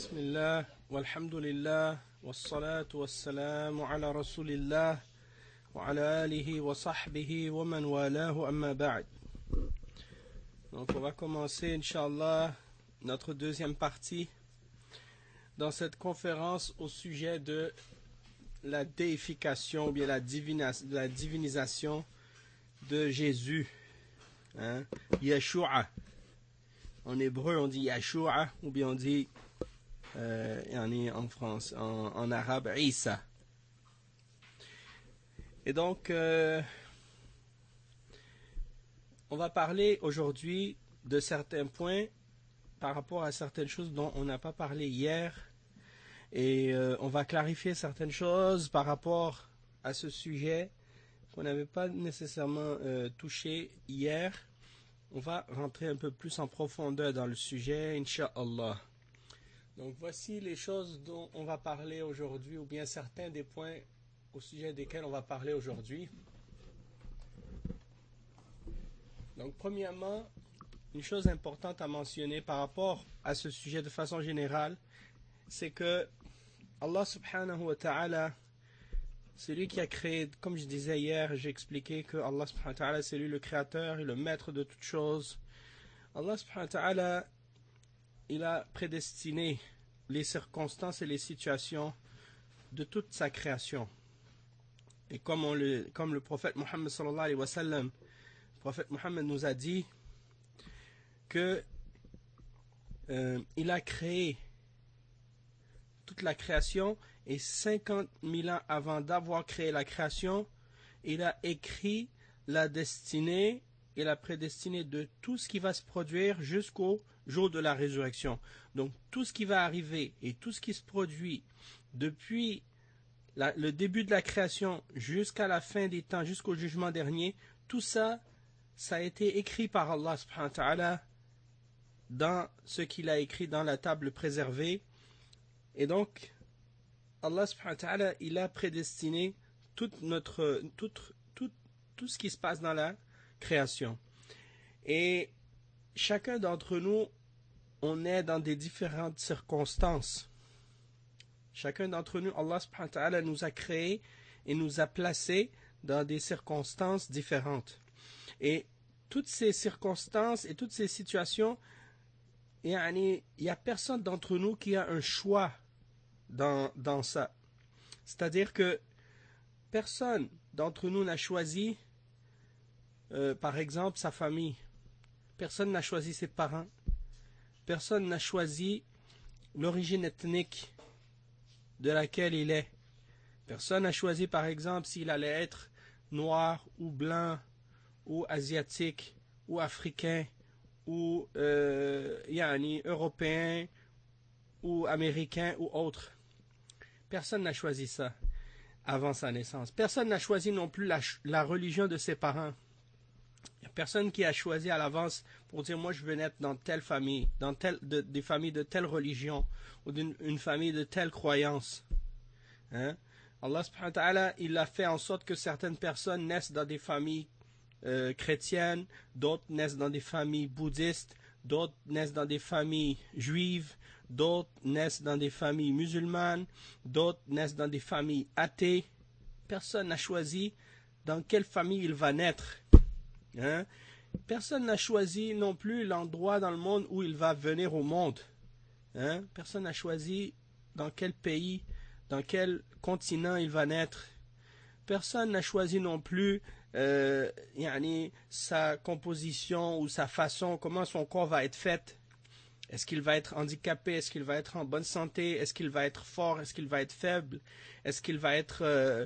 بسم الله والحمد لله والصلاة والسلام على رسول الله وعلى آله وصحبه ومن والاه أما بعد. Donc on va commencer Inch'Allah notre deuxième partie dans cette conférence au sujet de la déification ou bien la divinisation de Jésus, Yeshua. En hébreu on dit Yeshua ou bien on dit en France, en arabe Isa. Et donc on va parler aujourd'hui de certains points par rapport à certaines choses dont on n'a pas parlé hier, et on va clarifier certaines choses par rapport à ce sujet qu'on n'avait pas nécessairement touché hier. On va rentrer un peu plus en profondeur dans le sujet, Inch'Allah. Donc voici les choses dont on va parler aujourd'hui, ou bien certains des points au sujet desquels on va parler aujourd'hui. Donc premièrement, une chose importante à mentionner par rapport à ce sujet de façon générale, c'est que Allah subhanahu wa ta'ala, c'est lui qui a créé, comme je disais hier, j'ai expliqué que Allah subhanahu wa ta'ala, c'est lui le créateur et le maître de toutes choses. Allah subhanahu wa ta'ala, il a prédestiné les circonstances et les situations de toute sa création. Et comme le prophète Muhammad sallallahu alayhi wa sallam, le prophète Muhammad nous a dit que il a créé toute la création, et 50 000 ans avant d'avoir créé la création, il a écrit la destinée et la prédestinée de tout ce qui va se produire jusqu'au jour de la résurrection. Donc tout ce qui va arriver et tout ce qui se produit depuis le début de la création jusqu'à la fin des temps, jusqu'au jugement dernier, tout ça, ça a été écrit par Allah subhanahu wa ta'ala dans ce qu'il a écrit dans la table préservée. Et donc Allah subhanahu wa ta'ala, il a prédestiné tout ce qui se passe dans la création. Et chacun d'entre nous, on est dans des différentes circonstances. Chacun d'entre nous, Allah subhanahu wa ta'ala nous a créés et nous a placés dans des circonstances différentes. Et toutes ces circonstances et toutes ces situations, il n'y a personne d'entre nous qui a un choix dans ça. C'est-à-dire que personne d'entre nous n'a choisi, par exemple, sa famille. Personne n'a choisi ses parents. Personne n'a choisi l'origine ethnique de laquelle il est. Personne n'a choisi, par exemple, s'il allait être noir ou blanc ou asiatique ou africain ou européen ou américain ou autre. Personne n'a choisi ça avant sa naissance. Personne n'a choisi non plus la religion de ses parents. Il n'y a personne qui a choisi à l'avance pour dire moi je veux naître dans telle famille, des familles de telle religion ou d'une famille de telle croyance. Allah subhanahu wa ta'ala, il a fait en sorte que certaines personnes naissent dans des familles chrétiennes, d'autres naissent dans des familles bouddhistes, d'autres naissent dans des familles juives, d'autres naissent dans des familles musulmanes, d'autres naissent dans des familles athées. Personne n'a choisi dans quelle famille il va naître. Personne n'a choisi non plus l'endroit dans le monde où il va venir au monde. Personne n'a choisi dans quel pays, dans quel continent il va naître. Personne n'a choisi non plus sa composition ou sa façon, comment son corps va être fait. Est-ce qu'il va être handicapé? Est-ce qu'il va être en bonne santé? Est-ce qu'il va être fort? Est-ce qu'il va être faible? Est-ce qu'il va être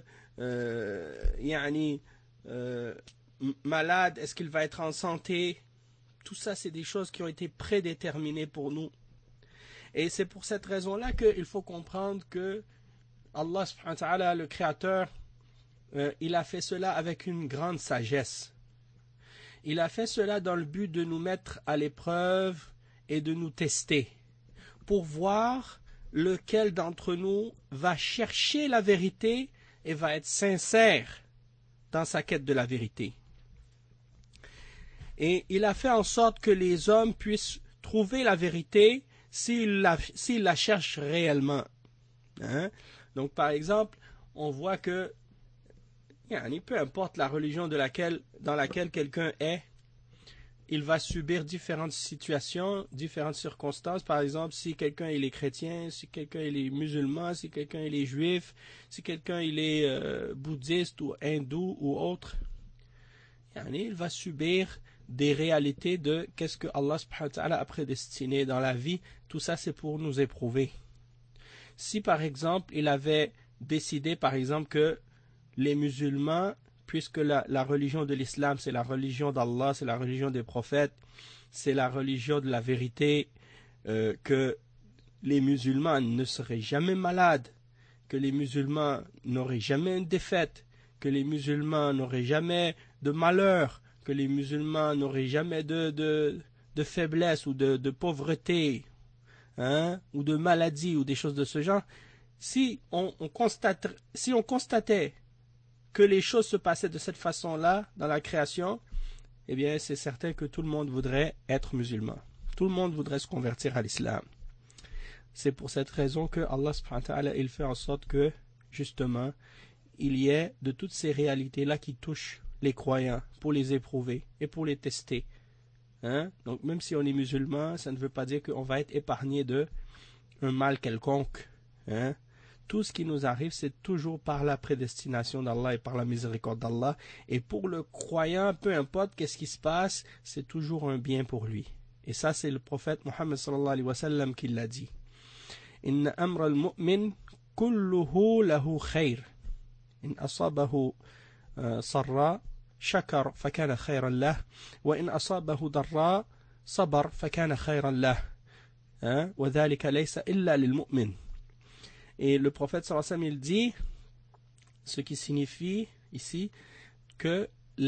malade? Est-ce qu'il va être en santé? Tout ça, c'est des choses qui ont été prédéterminées pour nous. Et c'est pour cette raison-là qu'il faut comprendre que Allah subhanahu wa ta'ala, le Créateur, il a fait cela avec une grande sagesse. Il a fait cela dans le but de nous mettre à l'épreuve et de nous tester, pour voir lequel d'entre nous va chercher la vérité et va être sincère dans sa quête de la vérité. Et il a fait en sorte que les hommes puissent trouver la vérité s'il la cherche réellement. Hein? Donc, par exemple, on voit que peu importe la religion dans laquelle quelqu'un est, il va subir différentes situations, différentes circonstances. Par exemple, si quelqu'un il est chrétien, si quelqu'un il est musulman, si quelqu'un il est juif, si quelqu'un il est bouddhiste ou hindou ou autre, il va subir des réalités de qu'est-ce que Allah subhanahu wa ta'ala a prédestiné dans la vie. Tout ça, c'est pour nous éprouver. Si, par exemple, il avait décidé, par exemple, que les musulmans, puisque la religion de l'islam, c'est la religion d'Allah, c'est la religion des prophètes, c'est la religion de la vérité, que les musulmans ne seraient jamais malades, que les musulmans n'auraient jamais une défaite, que les musulmans n'auraient jamais de malheur, que les musulmans n'auraient jamais de faiblesse ou de pauvreté, hein, ou de maladie ou des choses de ce genre. Si on constatait que les choses se passaient de cette façon-là dans la création, eh bien c'est certain que tout le monde voudrait être musulman. Tout le monde voudrait se convertir à l'islam. C'est pour cette raison que Allah subhanahu wa ta'ala, il fait en sorte que, justement, il y ait de toutes ces réalités-là qui touchent les croyants pour les éprouver et pour les tester. Hein? Donc même si on est musulman, ça ne veut pas dire qu'on va être épargné d'un mal quelconque. Hein? Tout ce qui nous arrive, c'est toujours par la prédestination d'Allah et par la miséricorde d'Allah. Et pour le croyant, peu importe qu'est-ce qui se passe, c'est toujours un bien pour lui. Et ça, c'est le prophète Mohammed sallallahu alayhi wa sallam qui l'a dit. Inna amra al-mu'min kulluhu lahu khayr. In asabahu sarra shakar fakana khayran lah. Wa in asabahu darra sabar fakana khayran lah. Wa dhalika laysa illa lil mu'min. Et le prophète sallallahu alayhi wa sallam, il dit, ce qui signifie ici que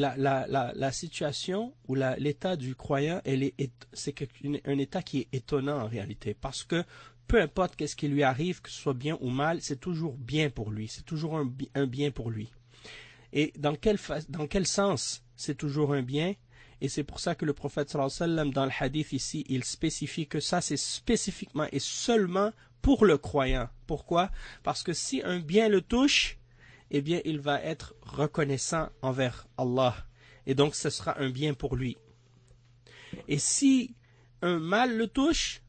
la situation ou l'état du croyant, c'est un état qui est étonnant en réalité, parce que peu importe qu'est-ce qui lui arrive, que ce soit bien ou mal, c'est toujours bien pour lui, c'est toujours un bien pour lui. Et dans quel sens c'est toujours un bien? Et c'est pour ça que le prophète sallallahu alayhi wa sallam, dans le hadith ici, il spécifie que ça c'est spécifiquement et seulement pour le croyant. Pourquoi? Parce que si un bien le touche, eh bien il va être reconnaissant envers Allah. Et donc ce sera un bien pour lui. Et si un mal le touche,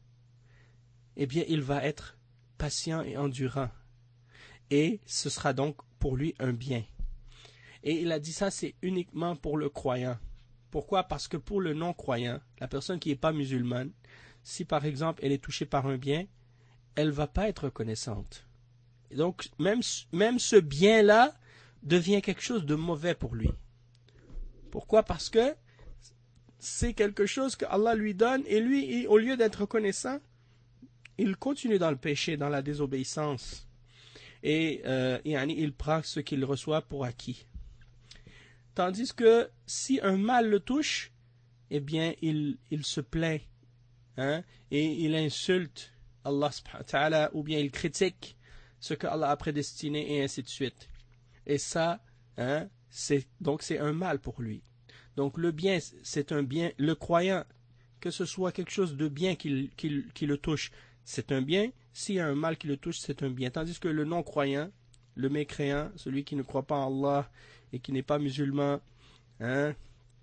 eh bien il va être patient et endurant. Et ce sera donc pour lui un bien. Et il a dit ça, c'est uniquement pour le croyant. Pourquoi? Parce que pour le non-croyant, la personne qui n'est pas musulmane, si par exemple elle est touchée par un bien, elle ne va pas être reconnaissante. Et donc même ce bien-là devient quelque chose de mauvais pour lui. Pourquoi? Parce que c'est quelque chose que Allah lui donne et lui, au lieu d'être reconnaissant, il continue dans le péché, dans la désobéissance. Et il prend ce qu'il reçoit pour acquis. Tandis que si un mal le touche, eh bien il se plaint, hein, et il insulte Allah subhanahu wa ta'ala, ou bien il critique ce que Allah a prédestiné, et ainsi de suite. Et ça, hein, c'est un mal pour lui. Donc le bien, c'est un bien. Le croyant, que ce soit quelque chose de bien qui le touche, c'est un bien. S'il y a un mal qui le touche, c'est un bien. Tandis que le non-croyant, le mécréant, celui qui ne croit pas en Allah et qui n'est pas musulman, hein,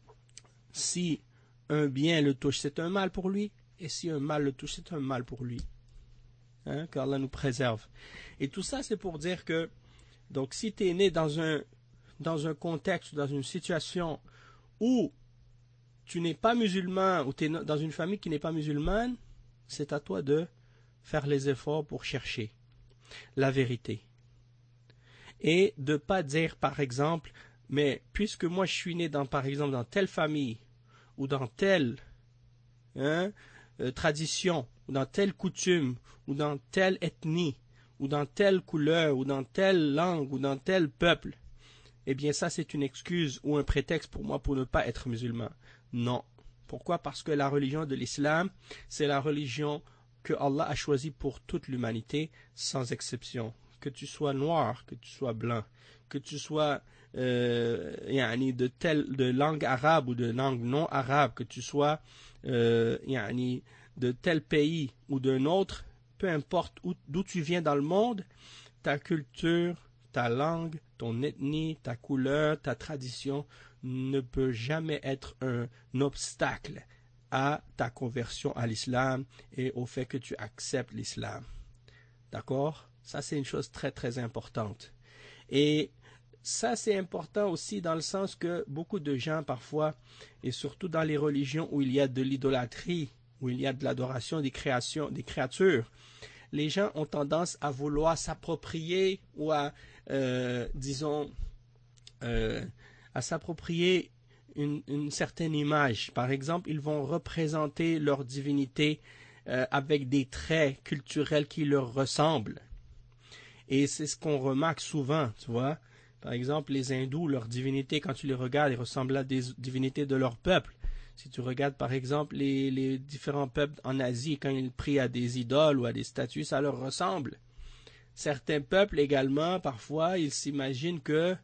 si un bien le touche, c'est un mal pour lui. Et si un mal le touche, c'est un mal pour lui. Hein, qu'Allah nous préserve. Et tout ça, c'est pour dire que, donc, si tu es né dans un contexte, dans une situation où tu n'es pas musulman, ou tu es dans une famille qui n'est pas musulmane, c'est à toi de faire les efforts pour chercher la vérité. Et de ne pas dire, par exemple, mais puisque moi je suis né par exemple, dans telle famille, ou dans telle tradition, ou dans telle coutume, ou dans telle ethnie, ou dans telle couleur, ou dans telle langue, ou dans tel peuple, eh bien ça c'est une excuse ou un prétexte pour moi pour ne pas être musulman. Non. Pourquoi? Parce que la religion de l'islam, c'est la religion que Allah a choisie pour toute l'humanité, sans exception. Que tu sois noir, que tu sois blanc, que tu sois de langue arabe ou de langue non arabe, que tu sois de tel pays ou d'un autre, peu importe d'où tu viens dans le monde, ta culture, ta langue, ton ethnie, ta couleur, ta tradition ne peut jamais être un obstacle à ta conversion à l'islam et au fait que tu acceptes l'islam. D'accord? Ça, c'est une chose très, très importante. Et ça, c'est important aussi dans le sens que beaucoup de gens, parfois, et surtout dans les religions où il y a de l'idolâtrie, où il y a de l'adoration des créatures, les gens ont tendance à vouloir s'approprier ou à, à s'approprier une certaine image. Par exemple, ils vont représenter leur divinité avec des traits culturels qui leur ressemblent. Et c'est ce qu'on remarque souvent, tu vois. Par exemple, les hindous, leur divinité, quand tu les regardes, ils ressemblent à des divinités de leur peuple. Si tu regardes, par exemple, les différents peuples en Asie, quand ils prient à des idoles ou à des statues, ça leur ressemble. Certains peuples également, parfois, ils s'imaginent que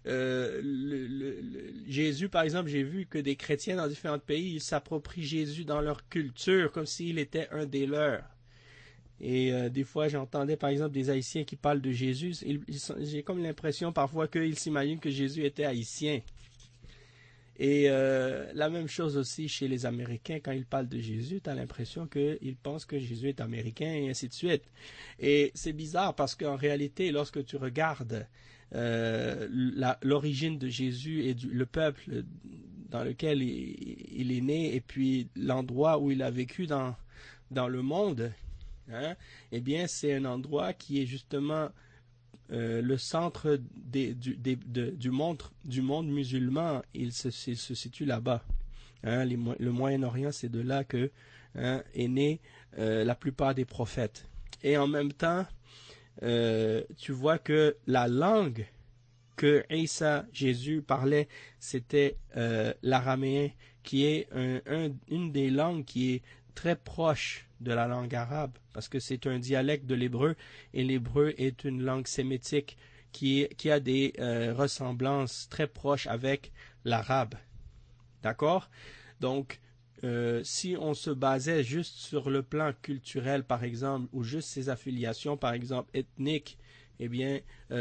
Jésus, par exemple, j'ai vu que des chrétiens dans différents pays, ils s'approprient Jésus dans leur culture, comme s'il était un des leurs. Et des fois, j'entendais par exemple des Haïtiens qui parlent de Jésus. J'ai comme l'impression parfois qu'ils s'imaginent que Jésus était haïtien. Et la même chose aussi chez les Américains, quand ils parlent de Jésus, tu as l'impression qu'ils pensent que Jésus est américain et ainsi de suite. Et c'est bizarre parce qu'en réalité, lorsque tu regardes l'origine de Jésus et le peuple dans lequel il est né et puis l'endroit où il a vécu dans le monde, hein, eh bien, c'est un endroit qui est justement le centre du monde musulman. Il se situe là-bas. Hein, le Moyen-Orient, c'est de là que est né la plupart des prophètes. Et en même temps, tu vois que la langue que Isa, Jésus, parlait, c'était l'araméen, qui est une des langues qui est très proche de la langue arabe, parce que c'est un dialecte de l'hébreu, et l'hébreu est une langue sémitique qui a des ressemblances très proches avec l'arabe. D'accord? Donc, si on se basait juste sur le plan culturel, par exemple, ou juste ses affiliations, par exemple, ethniques, eh bien,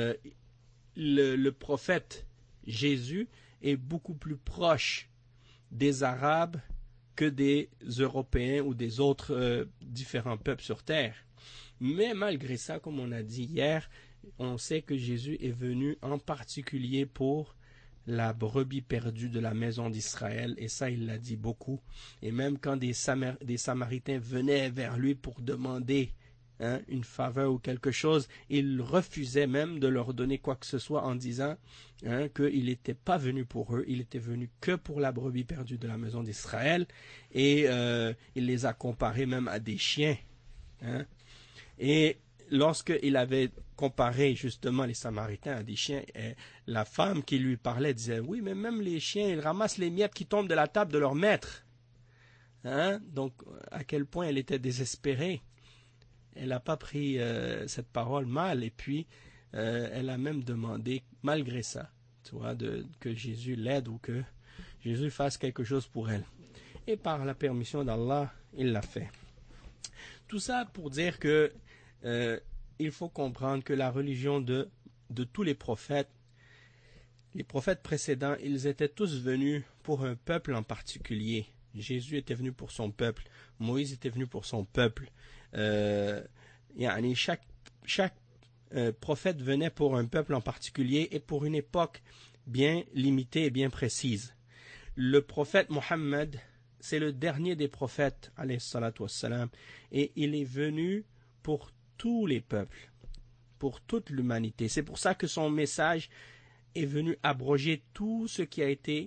le prophète Jésus est beaucoup plus proche des Arabes que des Européens ou des autres différents peuples sur Terre. Mais malgré ça, comme on a dit hier, on sait que Jésus est venu en particulier pour la brebis perdue de la maison d'Israël, et ça il l'a dit beaucoup. Et même quand des Samaritains venaient vers lui pour demander une faveur ou quelque chose, il refusait même de leur donner quoi que ce soit en disant qu'il n'était pas venu pour eux, il était venu que pour la brebis perdue de la maison d'Israël, et il les a comparés même à des chiens. Et lorsqu'il avait comparé justement les Samaritains à des chiens, la femme qui lui parlait disait, oui, mais même les chiens, ils ramassent les miettes qui tombent de la table de leur maître. Donc, à quel point elle était désespérée. Elle n'a pas pris cette parole mal, et puis elle a même demandé, malgré ça, tu vois, que Jésus l'aide ou que Jésus fasse quelque chose pour elle. Et par la permission d'Allah, il l'a fait. Tout ça pour dire que il faut comprendre que la religion de tous les prophètes précédents, ils étaient tous venus pour un peuple en particulier. Jésus était venu pour son peuple, Moïse était venu pour son peuple. Chaque prophète venait pour un peuple en particulier et pour une époque bien limitée et bien précise. Le prophète Mohammed, c'est le dernier des prophètes, alayhi salatu wassalam, et il est venu pour tous les peuples, pour toute l'humanité. C'est pour ça que son message est venu abroger tout ce qui a été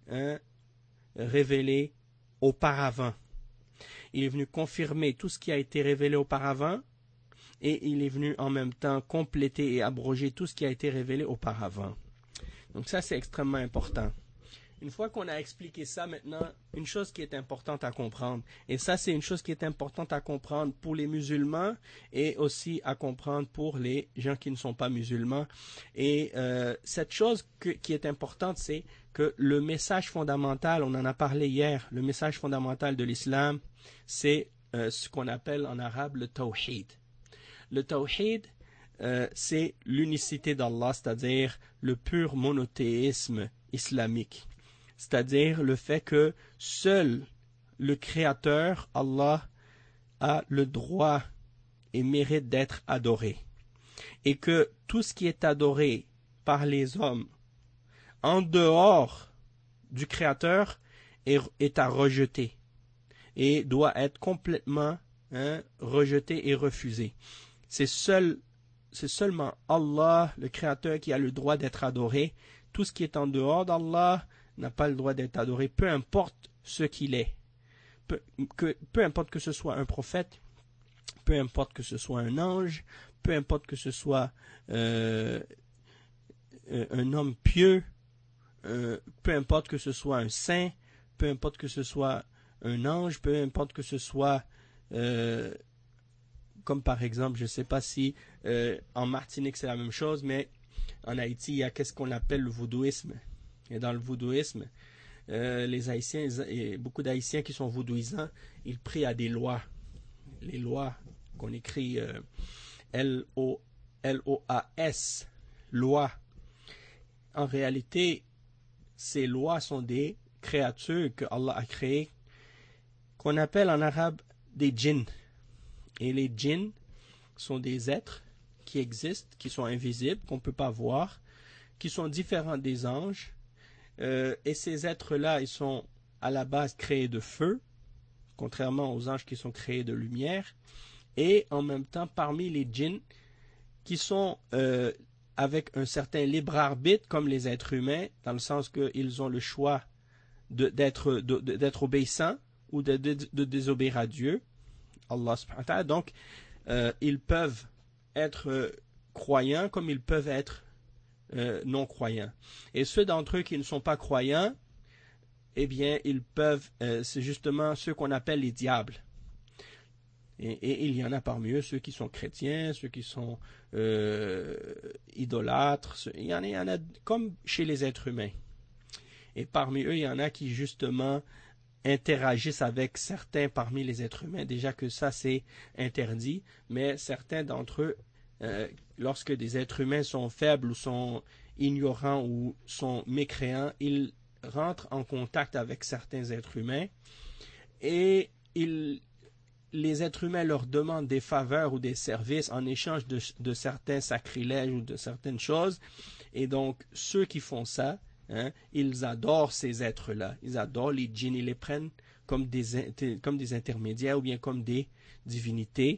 révélé auparavant. Il est venu confirmer tout ce qui a été révélé auparavant, et il est venu en même temps compléter et abroger tout ce qui a été révélé auparavant. Donc ça, c'est extrêmement important. Une fois qu'on a expliqué ça, maintenant, une chose qui est importante à comprendre, et ça, c'est une chose qui est importante à comprendre pour les musulmans et aussi à comprendre pour les gens qui ne sont pas musulmans. Et cette chose qui est importante, c'est que le message fondamental, on en a parlé hier, le message fondamental de l'islam, c'est ce qu'on appelle en arabe le tawhid. Le tawhid, c'est l'unicité d'Allah, c'est-à-dire le pur monothéisme islamique. C'est-à-dire le fait que seul le Créateur, Allah, a le droit et mérite d'être adoré. Et que tout ce qui est adoré par les hommes en dehors du Créateur est à rejeter et doit être complètement rejeté et refusé. C'est seulement Allah, le Créateur, qui a le droit d'être adoré. Tout ce qui est en dehors d'Allah n'a pas le droit d'être adoré, peu importe ce qu'il est. Peu importe que ce soit un prophète, peu importe que ce soit un ange, peu importe que ce soit un homme pieux, peu importe que ce soit un saint, peu importe que ce soit un ange, peu importe que ce soit comme par exemple, je ne sais pas si en Martinique c'est la même chose, mais en Haïti il y a qu'est-ce qu'on appelle le vaudouisme. Et dans le vaudouisme, les Haïtiens, et beaucoup d'Haïtiens qui sont vaudouisants, ils prient à des lois. Les lois qu'on écrit L-O-A-S, loi. En réalité, ces lois sont des créatures que Allah a créées, qu'on appelle en arabe des djinns. Et les djinns sont des êtres qui existent, qui sont invisibles, qu'on ne peut pas voir, qui sont différents des anges. Et ces êtres-là, ils sont à la base créés de feu, contrairement aux anges qui sont créés de lumière. Et en même temps, parmi les djinns, qui sont avec un certain libre arbitre, comme les êtres humains, dans le sens qu'ils ont le choix d'être obéissants ou de désobéir à Dieu, Allah subhanahu wa ta'ala. Donc, ils peuvent être croyants comme ils peuvent être non-croyants. Et ceux d'entre eux qui ne sont pas croyants, eh bien, ils peuvent, c'est justement ceux qu'on appelle les diables. Et il y en a parmi eux ceux qui sont chrétiens, ceux qui sont idolâtres, il y en a comme chez les êtres humains. Et parmi eux, il y en a qui justement interagissent avec certains parmi les êtres humains. Déjà que ça c'est interdit, mais certains d'entre eux, lorsque des êtres humains sont faibles ou sont ignorants ou sont mécréants, ils rentrent en contact avec certains êtres humains et les êtres humains leur demandent des faveurs ou des services en échange de certains sacrilèges ou de certaines choses. Et donc, ceux qui font ça, ils adorent ces êtres-là. Ils adorent les djinns, ils les prennent comme des intermédiaires ou bien comme des divinités.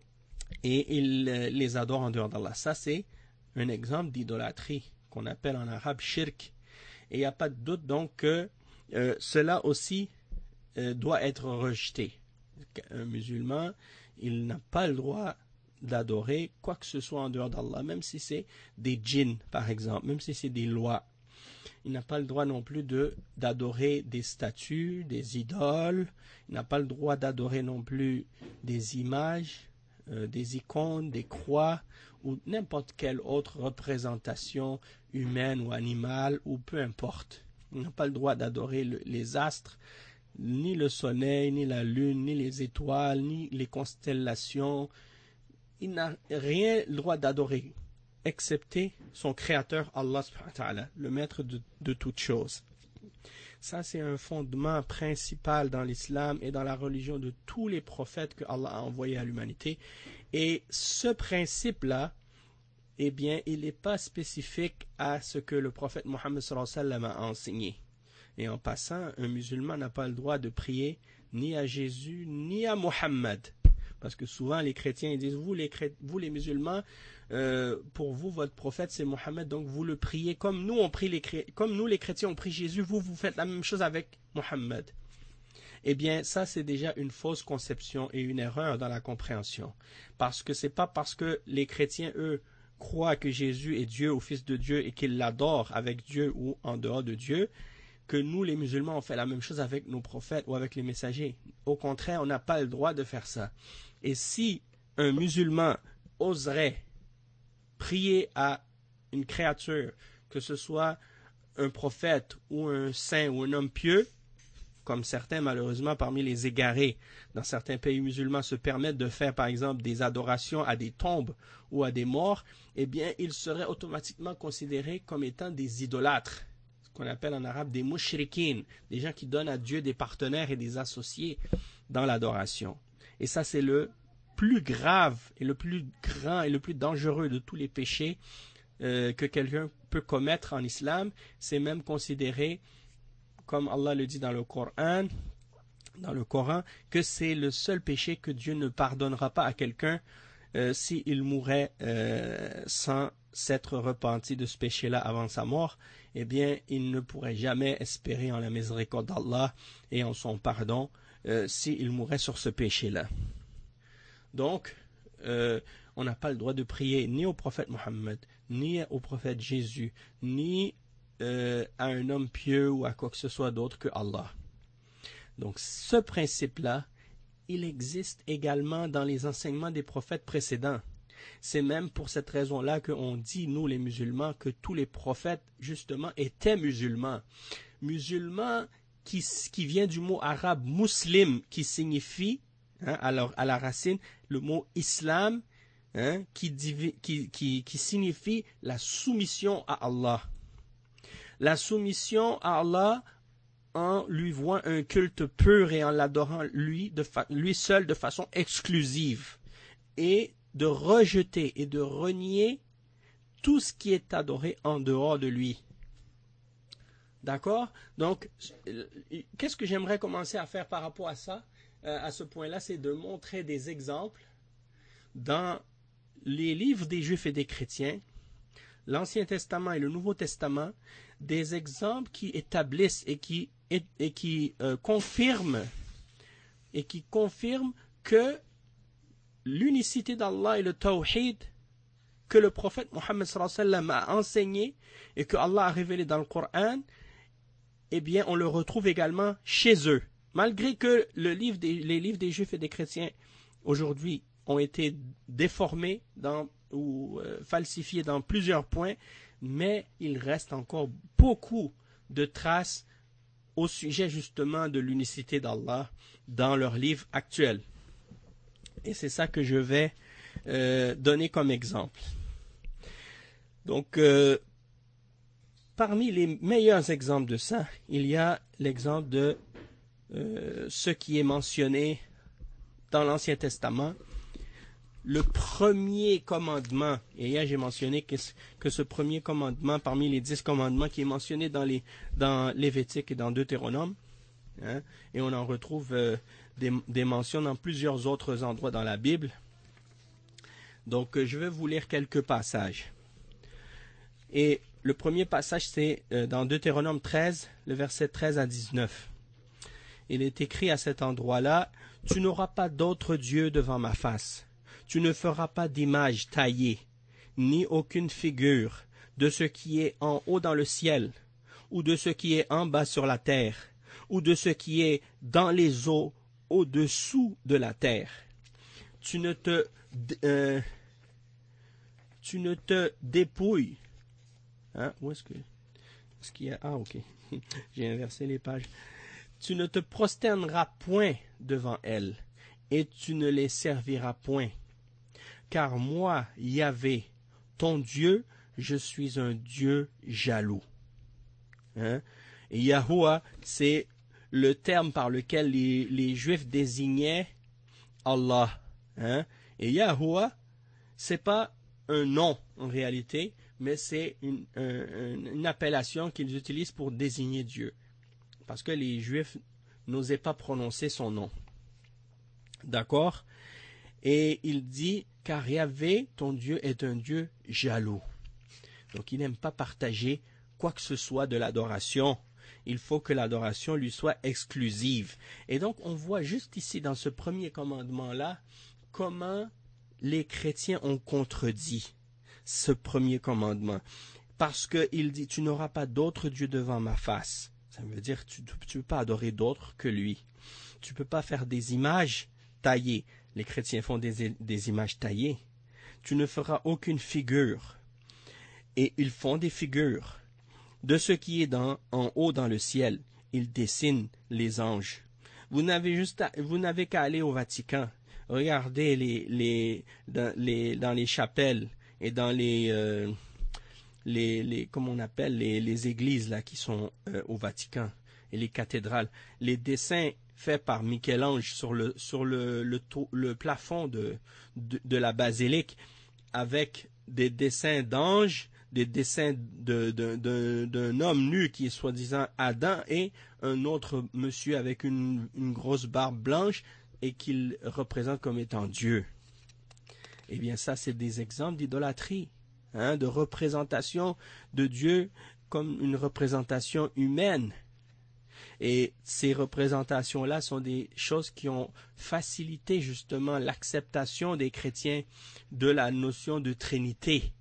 Et ils les adorent en dehors d'Allah. Ça, c'est un exemple d'idolâtrie qu'on appelle en arabe shirk. Et il n'y a pas de doute donc que cela aussi doit être rejeté. Un musulman, il n'a pas le droit d'adorer quoi que ce soit en dehors d'Allah, même si c'est des djinns, par exemple, même si c'est des lois. Il n'a pas le droit non plus d'adorer des statues, des idoles. Il n'a pas le droit d'adorer non plus des images, des icônes, des croix, ou n'importe quelle autre représentation humaine ou animale, ou peu importe. Il n'a pas le droit d'adorer les astres, ni le soleil, ni la lune, ni les étoiles, ni les constellations. Il n'a rien le droit d'adorer, excepté son créateur, Allah subhanahu wa ta'ala, le maître de toutes choses. Ça, c'est un fondement principal dans l'islam et dans la religion de tous les prophètes que Allah a envoyés à l'humanité. Et ce principe-là, eh bien, il n'est pas spécifique à ce que le prophète Mohammed sallallahu alayhi wa sallam a enseigné. Et en passant, un musulman n'a pas le droit de prier ni à Jésus, ni à Mohammed. Parce que souvent, les chrétiens ils disent, vous les musulmans, pour vous, votre prophète, c'est Mohammed, donc vous le priez comme nous, comme nous les chrétiens, on prie Jésus, vous faites la même chose avec Mohammed. Eh bien, ça, c'est déjà une fausse conception et une erreur dans la compréhension. Parce que c'est pas parce que les chrétiens, eux, croient que Jésus est Dieu ou Fils de Dieu et qu'ils l'adorent avec Dieu ou en dehors de Dieu, que nous, les musulmans, on fait la même chose avec nos prophètes ou avec les messagers. Au contraire, on n'a pas le droit de faire ça. Et si un musulman oserait prier à une créature, que ce soit un prophète ou un saint ou un homme pieux, comme certains malheureusement parmi les égarés dans certains pays musulmans se permettent de faire par exemple des adorations à des tombes ou à des morts, eh bien ils seraient automatiquement considérés comme étant des idolâtres, ce qu'on appelle en arabe des mushrikin, des gens qui donnent à Dieu des partenaires et des associés dans l'adoration. Et ça c'est le plus grave et le plus grand et le plus dangereux de tous les péchés que quelqu'un peut commettre en islam. C'est même considéré, comme Allah le dit dans le Coran, que c'est le seul péché que Dieu ne pardonnera pas à quelqu'un s'il mourrait sans s'être repenti de ce péché-là avant sa mort. Eh bien, il ne pourrait jamais espérer en la miséricorde d'Allah et en son pardon s'il mourrait sur ce péché-là. Donc, on n'a pas le droit de prier ni au prophète Mohammed, ni au prophète Jésus, ni à un homme pieux ou à quoi que ce soit d'autre que Allah. Donc ce principe-là, il existe également dans les enseignements des prophètes précédents. C'est même pour cette raison-là qu'on dit, nous les musulmans, que tous les prophètes, justement, étaient musulmans. Musulmans qui vient du mot arabe muslim, qui signifie, alors à la racine, le mot islam, qui signifie la soumission à Allah. La soumission à Allah en lui vouant un culte pur et en l'adorant lui seul de façon exclusive, et de rejeter et de renier tout ce qui est adoré en dehors de lui. D'accord? Donc, qu'est-ce que j'aimerais commencer à faire par rapport à ça, à ce point-là, c'est de montrer des exemples dans les livres des Juifs et des chrétiens, l'Ancien Testament et le Nouveau Testament, des exemples qui établissent et qui confirment que l'unicité d'Allah et le tawhid que le prophète Mohammed sallallahu alayhi wa sallam a enseigné et que Allah a révélé dans le Coran, eh bien on le retrouve également chez eux. Malgré que les livres des Juifs et des chrétiens aujourd'hui ont été déformés ou falsifiés dans plusieurs points, mais il reste encore beaucoup de traces au sujet justement de l'unicité d'Allah dans leurs livres actuels. Et c'est ça que je vais donner comme exemple. Donc, parmi les meilleurs exemples de ça, il y a l'exemple de ce qui est mentionné dans l'Ancien Testament, le premier commandement. Et hier, j'ai mentionné que ce premier commandement, parmi les 10 commandements qui est mentionné dans Lévitique et dans Deutéronome, et on en retrouve des mentions dans plusieurs autres endroits dans la Bible. Donc, je vais vous lire quelques passages. Et le premier passage, c'est dans Deutéronome 13, le verset 13 à 19. Il est écrit à cet endroit-là, « Tu n'auras pas d'autre Dieu devant ma face. Tu ne feras pas d'image taillée, ni aucune figure de ce qui est en haut dans le ciel, ou de ce qui est en bas sur la terre, ou de ce qui est dans les eaux au-dessous de la terre. Tu ne te dépouilles. » Où est-ce qu'il y a? Ah, ok. J'ai inversé les pages. Tu ne te prosterneras point devant elles, et tu ne les serviras point. Car moi, Yahvé, ton Dieu, je suis un Dieu jaloux. Et Yahuwah, c'est le terme par lequel les Juifs désignaient Allah. Et Yahuwah, c'est pas un nom en réalité, mais c'est une appellation qu'ils utilisent pour désigner Dieu. Parce que les Juifs n'osaient pas prononcer son nom. D'accord? Et il dit, car Yahvé, ton Dieu, est un Dieu jaloux. Donc il n'aime pas partager quoi que ce soit de l'adoration. Il faut que l'adoration lui soit exclusive. Et donc on voit juste ici dans ce premier commandement-là, comment les chrétiens ont contredit ce premier commandement. Parce qu'il dit, tu n'auras pas d'autre Dieu devant ma face. Ça veut dire que tu ne peux pas adorer d'autre que lui. Tu ne peux pas faire des images taillées. Les chrétiens font des images taillées. Tu ne feras aucune figure. Et ils font des figures de ce qui est en haut dans le ciel il dessine les anges. Vous n'avez qu'à aller au Vatican. Regardez dans les chapelles et dans comment on appelle les églises là qui sont au Vatican et les cathédrales. Les dessins faits par Michel-Ange sur le plafond de la basilique, avec des dessins d'anges, des dessins d'un homme nu qui est soi-disant Adam, et un autre monsieur avec une grosse barbe blanche et qu'il représente comme étant Dieu. Eh bien ça, c'est des exemples d'idolâtrie, de représentation de Dieu comme une représentation humaine. Et ces représentations-là sont des choses qui ont facilité justement l'acceptation des chrétiens de la notion de Trinité.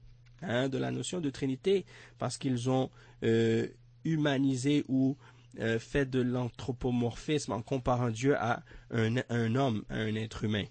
Parce qu'ils ont humanisé ou fait de l'anthropomorphisme en comparant Dieu à un homme, à un être humain.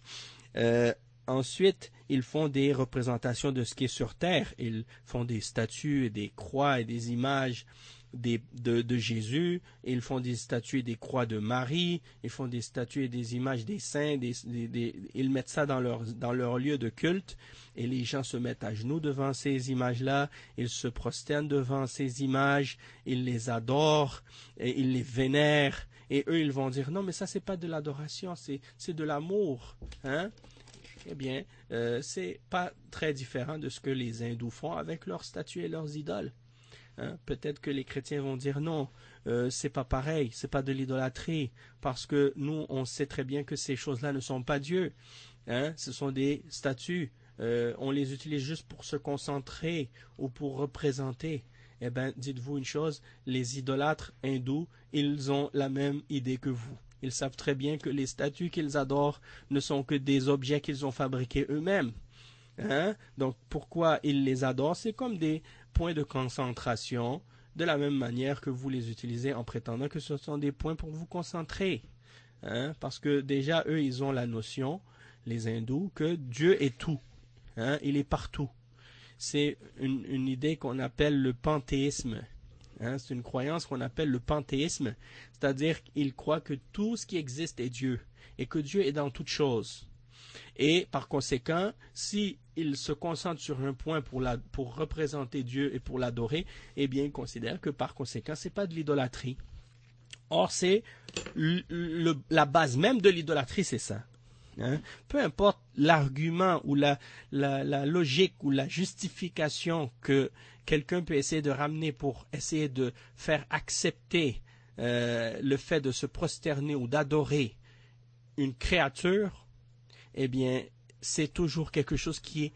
Ensuite, ils font des représentations de ce qui est sur terre. Ils font des statues, et des croix et des images de Jésus. Ils font des statues et des croix de Marie. Ils font des statues et des images des saints. Ils mettent ça dans leur lieu de culte. Et les gens se mettent à genoux devant ces images-là. Ils se prosternent devant ces images. Ils les adorent. Et ils les vénèrent. Et eux, ils vont dire, non, mais ça, c'est pas de l'adoration, c'est de l'amour. Eh bien, c'est pas très différent de ce que les hindous font avec leurs statues et leurs idoles. Peut-être que les chrétiens vont dire non, c'est pas pareil, c'est pas de l'idolâtrie, parce que nous, on sait très bien que ces choses-là ne sont pas Dieu. Ce sont des statues. On les utilise juste pour se concentrer ou pour représenter. Eh bien, dites-vous une chose, les idolâtres hindous, ils ont la même idée que vous. Ils savent très bien que les statues qu'ils adorent ne sont que des objets qu'ils ont fabriqués eux-mêmes. Donc, pourquoi ils les adorent? C'est comme des points de concentration, de la même manière que vous les utilisez en prétendant que ce sont des points pour vous concentrer. Parce que déjà, eux, ils ont la notion, les hindous, que Dieu est tout. Il est partout. C'est une idée qu'on appelle le panthéisme. C'est une croyance qu'on appelle le panthéisme, c'est-à-dire qu'ils croient que tout ce qui existe est Dieu et que Dieu est dans toutes choses. Et par conséquent, s'ils se concentrent sur un point pour représenter Dieu et pour l'adorer, eh bien ils considèrent que par conséquent, ce n'est pas de l'idolâtrie. Or, c'est la base même de l'idolâtrie, c'est ça. Peu importe l'argument ou la logique ou la justification que quelqu'un peut essayer de ramener pour essayer de faire accepter le fait de se prosterner ou d'adorer une créature, eh bien, c'est toujours quelque chose qui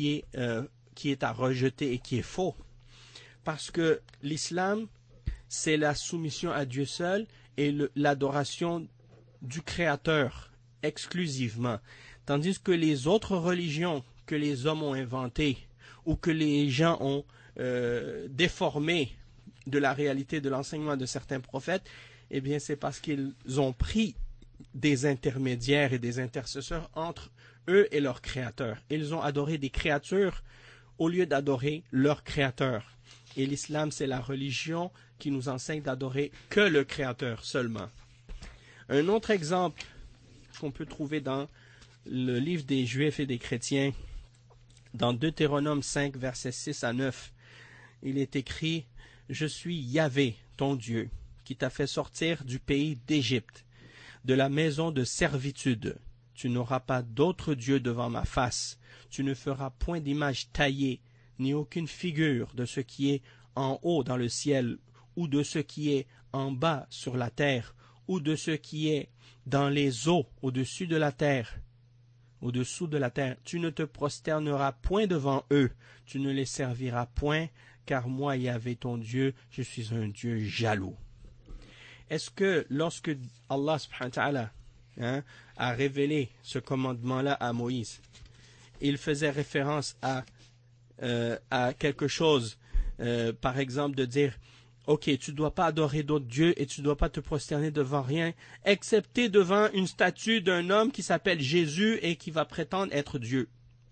est à rejeter et qui est faux. Parce que l'islam, c'est la soumission à Dieu seul et l'adoration du Créateur exclusivement. Tandis que les autres religions que les hommes ont inventées ou que les gens ont déformées de la réalité de l'enseignement de certains prophètes, eh bien c'est parce qu'ils ont pris des intermédiaires et des intercesseurs entre eux et leur Créateur. Ils ont adoré des créatures au lieu d'adorer leur Créateur. Et l'islam, c'est la religion qui nous enseigne d'adorer que le Créateur seulement. Un autre exemple qu'on peut trouver dans le livre des Juifs et des chrétiens, dans Deutéronome 5, versets 6 à 9, il est écrit « Je suis Yahvé, ton Dieu, qui t'a fait sortir du pays d'Égypte, de la maison de servitude. Tu n'auras pas d'autre Dieu devant ma face. Tu ne feras point d'image taillée, ni aucune figure de ce qui est en haut dans le ciel, ou de ce qui est en bas sur la terre, ou de ce qui est dans les eaux au-dessus de la terre. Au-dessous de la terre, tu ne te prosterneras point devant eux, tu ne les serviras point, car moi, Yahvé ton Dieu, je suis un Dieu jaloux. » Est-ce que lorsque Allah subhanahu wa ta'ala a révélé ce commandement-là à Moïse, il faisait référence à quelque chose, par exemple de dire « Ok, tu ne dois pas adorer d'autres dieux et tu ne dois pas te prosterner devant rien, excepté devant une statue d'un homme qui s'appelle Jésus et qui va prétendre être Dieu. »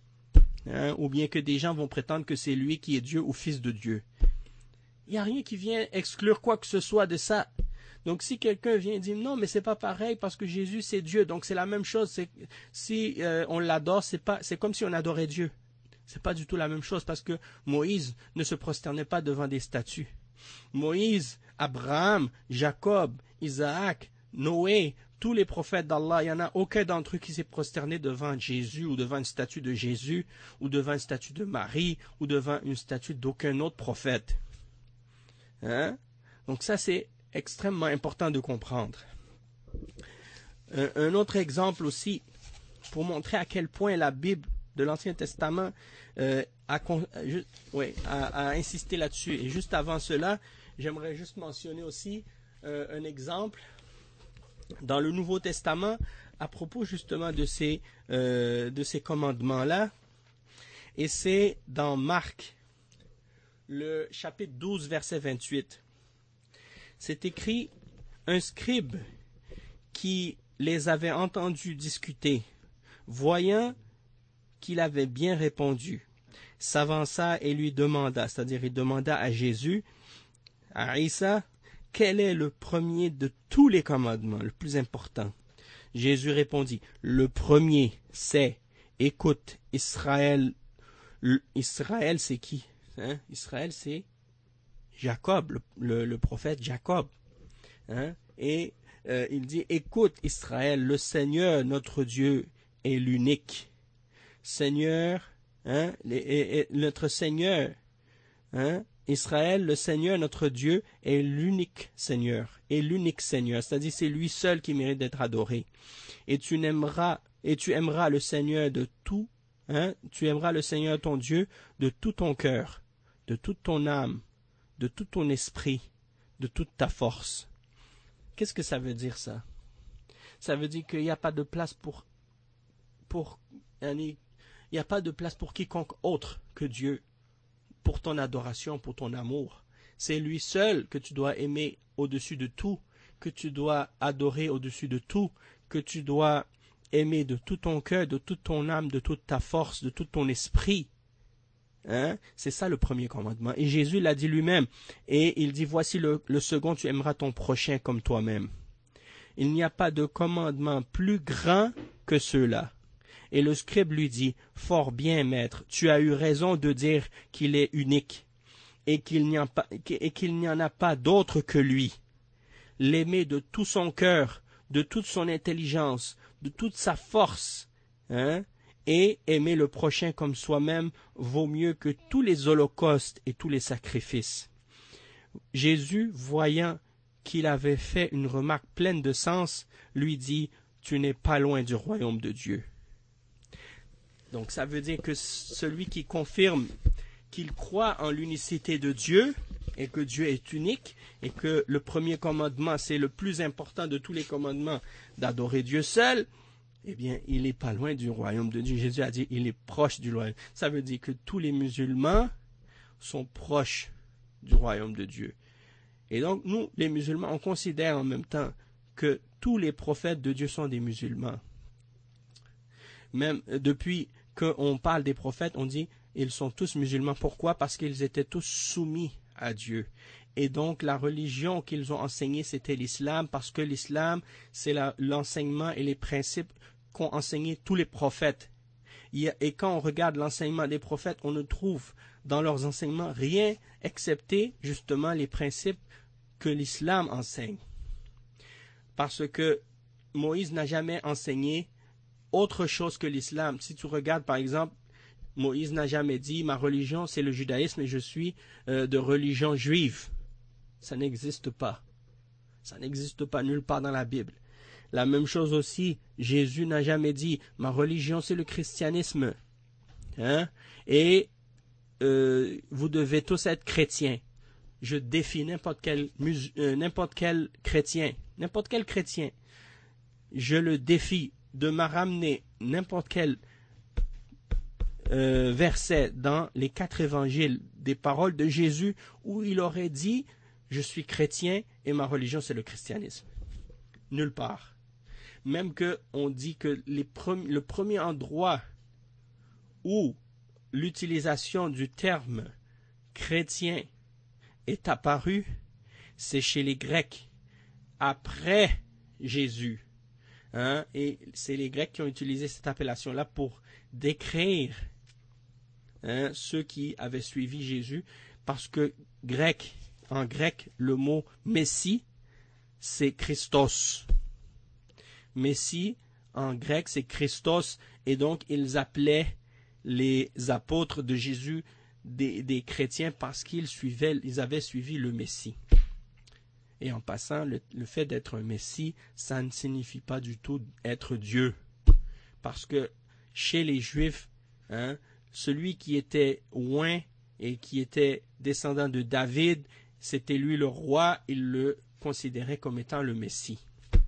Ou bien que des gens vont prétendre que c'est lui qui est Dieu ou fils de Dieu. Il n'y a rien qui vient exclure quoi que ce soit de ça. Donc si quelqu'un vient et dit non, mais c'est pas pareil parce que Jésus c'est Dieu, donc c'est la même chose. Si on l'adore, c'est comme si on adorait Dieu. C'est pas du tout la même chose parce que Moïse ne se prosternait pas devant des statues. Moïse, Abraham, Jacob, Isaac, Noé, tous les prophètes d'Allah, il n'y en a aucun d'entre eux qui s'est prosterné devant Jésus ou devant une statue de Jésus ou devant une statue de Marie ou devant une statue d'aucun autre prophète. Hein? Donc ça, c'est extrêmement important de comprendre. Un autre exemple aussi, pour montrer à quel point la Bible de l'Ancien Testament a insisté là-dessus. Et juste avant cela, j'aimerais juste mentionner aussi un exemple dans le Nouveau Testament à propos justement de ces commandements-là. Et c'est dans Marc, le chapitre 12, verset 28. C'est écrit, un scribe qui les avait entendus discuter, voyant qu'il avait bien répondu, s'avança et lui demanda, c'est-à-dire il demanda à Jésus, à Isa, quel est le premier de tous les commandements, le plus important? Jésus répondit, le premier, c'est, écoute, Israël, c'est qui? Hein? Israël, c'est Jacob, le prophète Jacob. Hein? Et il dit, écoute, Israël, le Seigneur, notre Dieu, est l'unique. Seigneur, hein? Notre Seigneur, hein? Israël, le Seigneur, notre Dieu, est l'unique Seigneur, c'est-à-dire c'est lui seul qui mérite d'être adoré. Et tu aimeras le Seigneur de tout, hein? Tu aimeras le Seigneur ton Dieu de tout ton cœur, de toute ton âme, de tout ton esprit, de toute ta force. Qu'est-ce que ça veut dire ça? Ça veut dire qu'il n'y a pas de place il n'y a pas de place pour quiconque autre que Dieu. Pour ton adoration, pour ton amour. C'est lui seul que tu dois aimer au-dessus de tout, que tu dois adorer au-dessus de tout, que tu dois aimer de tout ton cœur, de toute ton âme, de toute ta force, de tout ton esprit. Hein? C'est ça le premier commandement. Et Jésus l'a dit lui-même. Et il dit, voici le second, tu aimeras ton prochain comme toi-même. Il n'y a pas de commandement plus grand que ceux-là. Et le scribe lui dit, fort bien, maître, tu as eu raison de dire qu'il est unique et qu'il n'y en a pas d'autre que lui. L'aimer de tout son cœur, de toute son intelligence, de toute sa force, hein, et aimer le prochain comme soi-même vaut mieux que tous les holocaustes et tous les sacrifices. Jésus, voyant qu'il avait fait une remarque pleine de sens, lui dit, tu n'es pas loin du royaume de Dieu. Donc ça veut dire que celui qui confirme qu'il croit en l'unicité de Dieu et que Dieu est unique et que le premier commandement c'est le plus important de tous les commandements d'adorer Dieu seul, eh bien il n'est pas loin du royaume de Dieu. Jésus a dit il est proche du royaume. Ça veut dire que tous les musulmans sont proches du royaume de Dieu. Et donc nous les musulmans on considère en même temps que tous les prophètes de Dieu sont des musulmans. Même depuis qu'on parle des prophètes, on dit ils sont tous musulmans. Pourquoi? Parce qu'ils étaient tous soumis à Dieu. Et donc la religion qu'ils ont enseignée, c'était l'islam, parce que l'islam, c'est l'enseignement et les principes qu'ont enseigné tous les prophètes. Et quand on regarde l'enseignement des prophètes, on ne trouve dans leurs enseignements rien excepté justement les principes que l'islam enseigne. Parce que Moïse n'a jamais enseigné autre chose que l'islam. Si tu regardes par exemple, Moïse n'a jamais dit ma religion c'est le judaïsme et je suis de religion juive. Ça n'existe pas. Ça n'existe pas nulle part dans la Bible. La même chose aussi, Jésus n'a jamais dit ma religion c'est le christianisme. Hein? Et vous devez tous être chrétiens. Je défie n'importe quel chrétien. N'importe quel chrétien. Je le défie de me ramener n'importe quel verset dans les 4 évangiles des paroles de Jésus où il aurait dit je suis chrétien et ma religion c'est le christianisme. Nulle part. Même que on dit que le premier endroit où l'utilisation du terme chrétien est apparue, c'est chez les Grecs après Jésus. Hein? Et c'est les Grecs qui ont utilisé cette appellation-là pour décrire ceux qui avaient suivi Jésus, parce que en grec, le mot Messie, c'est Christos. Messie, en grec, c'est Christos, et donc ils appelaient les apôtres de Jésus des chrétiens parce ils avaient suivi le Messie. Et en passant, le fait d'être un Messie, ça ne signifie pas du tout être Dieu. Parce que chez les Juifs, celui qui était oint et qui était descendant de David, c'était lui le roi, il le considérait comme étant le Messie.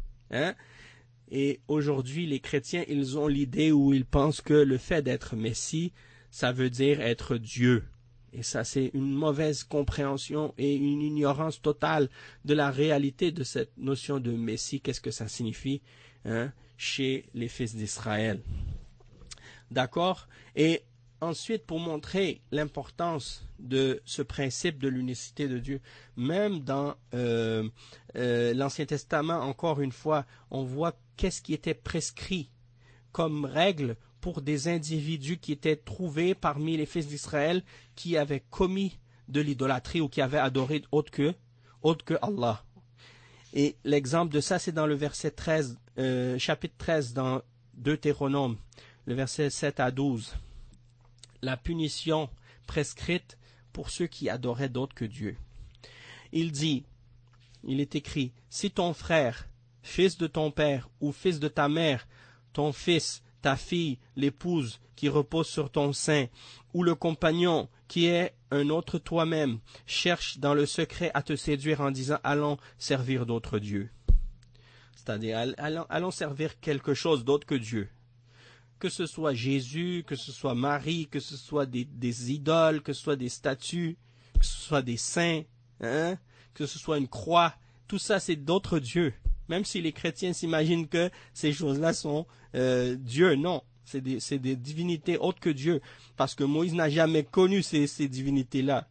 Et aujourd'hui, les chrétiens, ils ont l'idée où ils pensent que le fait d'être Messie, ça veut dire être Dieu. Et ça, c'est une mauvaise compréhension et une ignorance totale de la réalité de cette notion de Messie. Qu'est-ce que ça signifie chez les fils d'Israël? D'accord? Et ensuite, pour montrer l'importance de ce principe de l'unicité de Dieu, même dans l'Ancien Testament, encore une fois, on voit qu'est-ce qui était prescrit comme règle pour des individus qui étaient trouvés parmi les fils d'Israël qui avaient commis de l'idolâtrie ou qui avaient adoré autre que Allah. Et l'exemple de ça, c'est dans le verset 13, chapitre 13 dans Deutéronome, le verset 7 à 12. La punition prescrite pour ceux qui adoraient d'autres que Dieu. Il est écrit, si ton frère, fils de ton père ou fils de ta mère, ton fils, ta fille, l'épouse qui repose sur ton sein, ou le compagnon qui est un autre toi-même, cherche dans le secret à te séduire en disant « allons servir d'autres dieux ». C'est-à-dire « allons servir quelque chose d'autre que Dieu ». Que ce soit Jésus, que ce soit Marie, que ce soit des idoles, que ce soit des statues, que ce soit des saints, que ce soit une croix, tout ça c'est d'autres dieux. Même si les chrétiens s'imaginent que ces choses-là sont Dieu, non, c'est des divinités autres que Dieu, parce que Moïse n'a jamais connu ces divinités-là.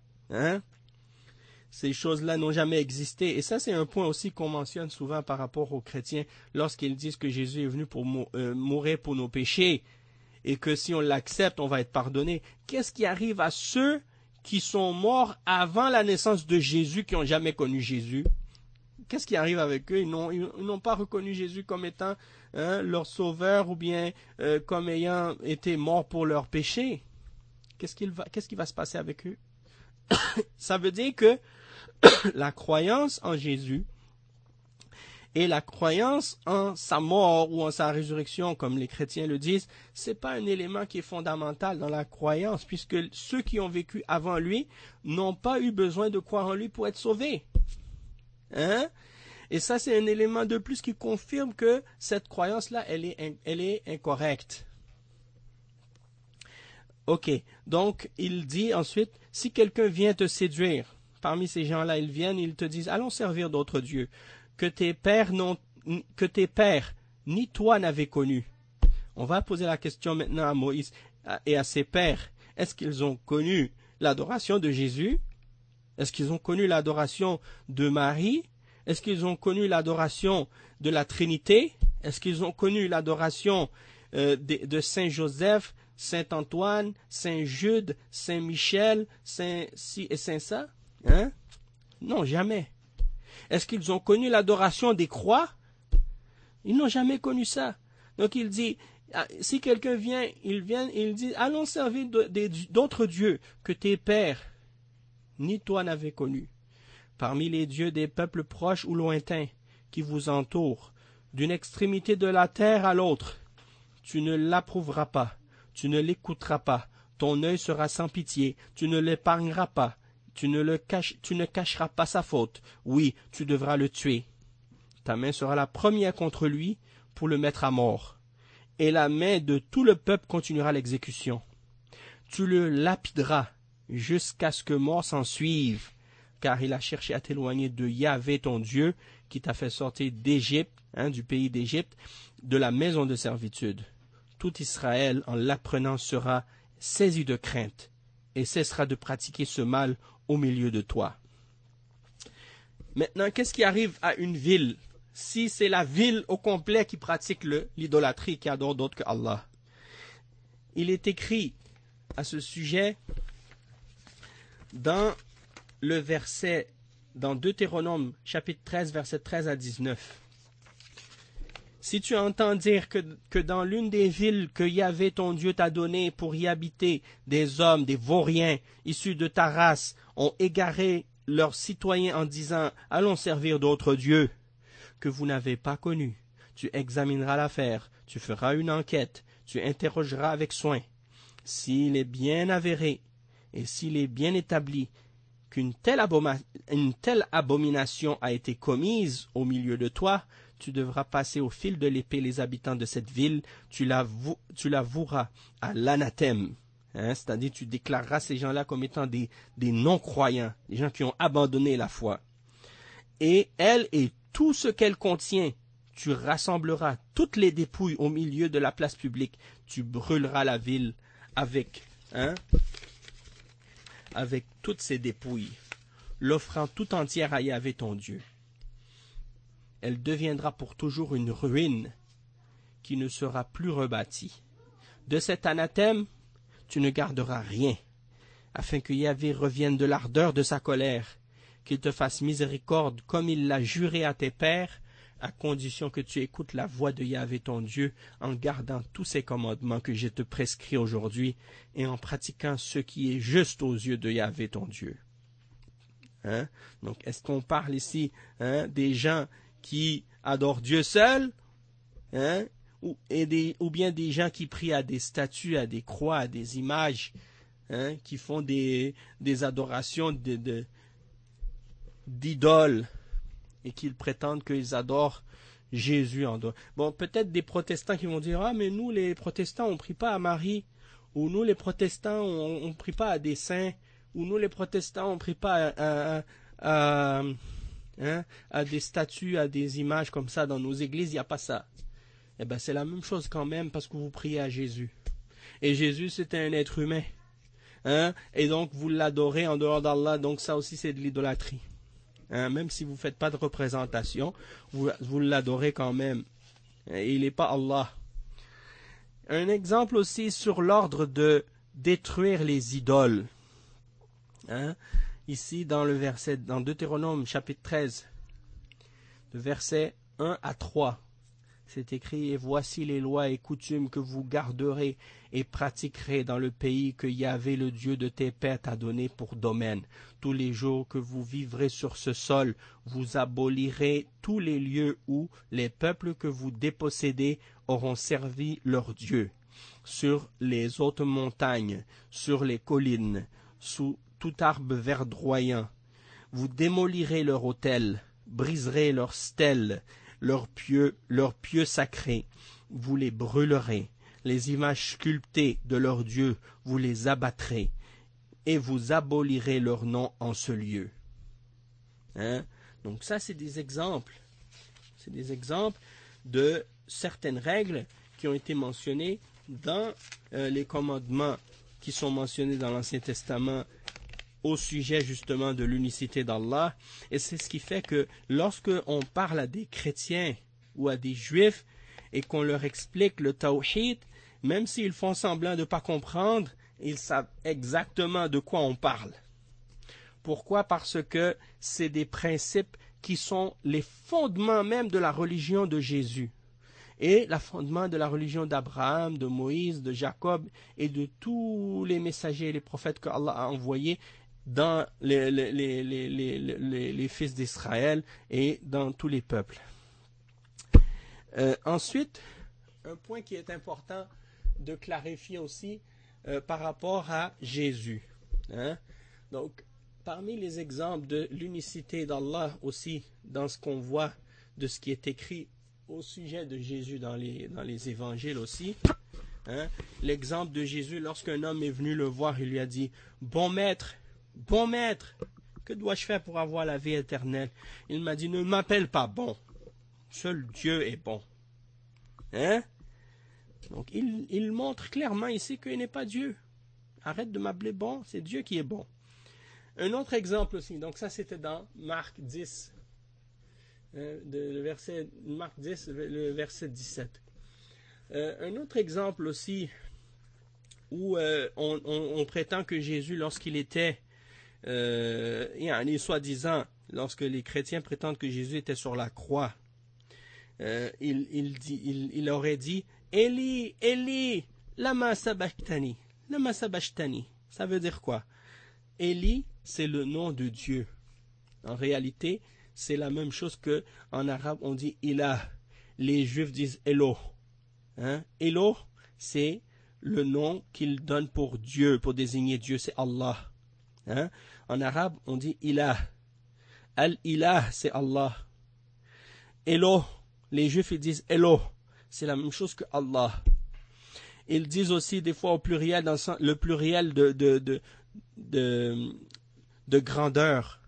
Ces choses-là n'ont jamais existé. Et ça, c'est un point aussi qu'on mentionne souvent par rapport aux chrétiens lorsqu'ils disent que Jésus est venu pour mourir pour nos péchés et que si on l'accepte, on va être pardonné. Qu'est-ce qui arrive à ceux qui sont morts avant la naissance de Jésus, qui n'ont jamais connu Jésus? Qu'est-ce qui arrive avec eux? Ils n'ont pas reconnu Jésus comme étant leur sauveur ou bien comme ayant été mort pour leurs péchés. Qu'est-ce qui va se passer avec eux? Ça veut dire que la croyance en Jésus et la croyance en sa mort ou en sa résurrection, comme les chrétiens le disent, c'est pas un élément qui est fondamental dans la croyance, puisque ceux qui ont vécu avant lui n'ont pas eu besoin de croire en lui pour être sauvés. Et ça, c'est un élément de plus qui confirme que cette croyance-là, elle est incorrecte. Ok, donc il dit ensuite, si quelqu'un vient te séduire, parmi ces gens-là, ils viennent, ils te disent, allons servir d'autres dieux, que tes pères ni toi n'avaient connu. On va poser la question maintenant à Moïse et à ses pères. Est-ce qu'ils ont connu l'adoration de Jésus? Est-ce qu'ils ont connu l'adoration de Marie? Est-ce qu'ils ont connu l'adoration de la Trinité? Est-ce qu'ils ont connu l'adoration de Saint Joseph, Saint Antoine, Saint Jude, Saint Michel, Saint ci et Saint ça? Non, jamais. Est-ce qu'ils ont connu l'adoration des croix? Ils n'ont jamais connu ça. Donc il dit, si quelqu'un vient, il dit, allons servir d'autres dieux que tes pères, ni toi n'avais connu, parmi les dieux des peuples proches ou lointains qui vous entourent, d'une extrémité de la terre à l'autre. Tu ne l'approuveras pas, tu ne l'écouteras pas, ton œil sera sans pitié, tu ne l'épargneras pas, tu ne cacheras pas sa faute, oui, tu devras le tuer. Ta main sera la première contre lui pour le mettre à mort, et la main de tout le peuple continuera l'exécution. Tu le lapideras jusqu'à ce que mort s'en suive, car il a cherché à t'éloigner de Yahvé ton Dieu, qui t'a fait sortir d'Égypte, du pays d'Égypte, de la maison de servitude. Tout Israël, en l'apprenant, sera saisi de crainte, et cessera de pratiquer ce mal au milieu de toi. Maintenant, qu'est-ce qui arrive à une ville si c'est la ville au complet qui pratique l'idolâtrie, qui adore d'autres que Allah. Il est écrit à ce sujet dans le verset, dans Deutéronome, chapitre 13, verset 13 à 19. Si tu entends dire que dans l'une des villes que Yahvé ton Dieu t'a données pour y habiter, des hommes, des vauriens, issus de ta race, ont égaré leurs citoyens en disant « Allons servir d'autres dieux » que vous n'avez pas connus, tu examineras l'affaire, tu feras une enquête, tu interrogeras avec soin. S'il est bien avéré et s'il est bien établi qu'une telle abomination a été commise au milieu de toi, tu devras passer au fil de l'épée les habitants de cette ville, tu l'avoueras à l'anathème. C'est-à-dire tu déclareras ces gens-là comme étant des non-croyants, des gens qui ont abandonné la foi. Et elle et tout ce qu'elle contient, tu rassembleras toutes les dépouilles au milieu de la place publique, tu brûleras la ville avec toutes ces dépouilles, l'offrant tout entière à Yahvé ton Dieu. Elle deviendra pour toujours une ruine qui ne sera plus rebâtie. De cet anathème, tu ne garderas rien, afin que Yahvé revienne de l'ardeur de sa colère, qu'il te fasse miséricorde comme il l'a juré à tes pères, à condition que tu écoutes la voix de Yahvé ton Dieu en gardant tous ces commandements que je te prescris aujourd'hui et en pratiquant ce qui est juste aux yeux de Yahvé ton Dieu. Donc, est-ce qu'on parle ici des gens qui adorent Dieu seul, ou bien des gens qui prient à des statues, à des croix, à des images, qui font des adorations d'idoles et qu'ils prétendent qu'ils adorent Jésus en dehors. Bon, peut-être des protestants qui vont dire « Ah, mais nous, les protestants, on ne prie pas à Marie. » Ou « Nous, les protestants, on ne prie pas à des saints. » Ou « Nous, les protestants, on ne prie pas à des statues, à des images comme ça. Dans nos églises, il n'y a pas ça. » Eh bien, c'est la même chose quand même parce que vous priez à Jésus. Et Jésus, c'était un être humain. Et donc, vous l'adorez en dehors d'Allah. Donc, ça aussi, c'est de l'idolâtrie. Même si vous ne faites pas de représentation, vous l'adorez quand même. Et il n'est pas Allah. Un exemple aussi sur l'ordre de détruire les idoles. Ici, dans Deutéronome, chapitre 13, le verset 1 à 3. C'est écrit « Et voici les lois et coutumes que vous garderez et pratiquerez dans le pays que Yahvé, le Dieu de tes pères, t'a donné pour domaine. Tous les jours que vous vivrez sur ce sol, vous abolirez tous les lieux où les peuples que vous dépossédez auront servi leur Dieu. Sur les hautes montagnes, sur les collines, sous tout arbre verdoyant. Vous démolirez leurs autels, briserez leurs stèles, leurs pieux sacrés, vous les brûlerez, les images sculptées de leurs dieux, vous les abattrez, et vous abolirez leur nom en ce lieu. Donc ça, c'est des exemples. C'est des exemples de certaines règles qui ont été mentionnées dans les commandements qui sont mentionnés dans l'Ancien Testament au sujet justement de l'unicité d'Allah. Et c'est ce qui fait que lorsque on parle à des chrétiens ou à des juifs et qu'on leur explique le tawhid, même s'ils font semblant de ne pas comprendre, ils savent exactement de quoi on parle. Pourquoi? Parce que c'est des principes qui sont les fondements même de la religion de Jésus et le fondement de la religion d'Abraham, de Moïse, de Jacob et de tous les messagers et les prophètes que Allah a envoyés dans les fils d'Israël et dans tous les peuples. Ensuite, un point qui est important de clarifier aussi par rapport à Jésus. Donc, parmi les exemples de l'unicité d'Allah aussi, dans ce qu'on voit de ce qui est écrit au sujet de Jésus dans les évangiles aussi, l'exemple de Jésus, lorsqu'un homme est venu le voir, il lui a dit « Bon maître, que dois-je faire pour avoir la vie éternelle ?» Il m'a dit « Ne m'appelle pas bon, seul Dieu est bon. » Donc il montre clairement ici qu'il n'est pas Dieu. Arrête de m'appeler bon, c'est Dieu qui est bon. Un autre exemple aussi, donc ça c'était dans Marc 10, le verset Marc 10, le verset 17. Un autre exemple aussi où on prétend que Jésus, lorsqu'il était, soi-disant, lorsque les chrétiens prétendent que Jésus était sur la croix, il aurait dit Eli, Eli, lama sabachthani. Lama sabachthani. Ça veut dire quoi? Eli, c'est le nom de Dieu. En réalité, c'est la même chose que en arabe on dit Ilah. Les Juifs disent Elo. Elo, c'est le nom qu'ils donnent pour Dieu, pour désigner Dieu, c'est Allah. En arabe, on dit Ilah. Al-Ilah, c'est Allah. Elo, les Juifs ils disent Elo. C'est la même chose que Allah. Ils disent aussi des fois au pluriel, dans le pluriel de grandeur.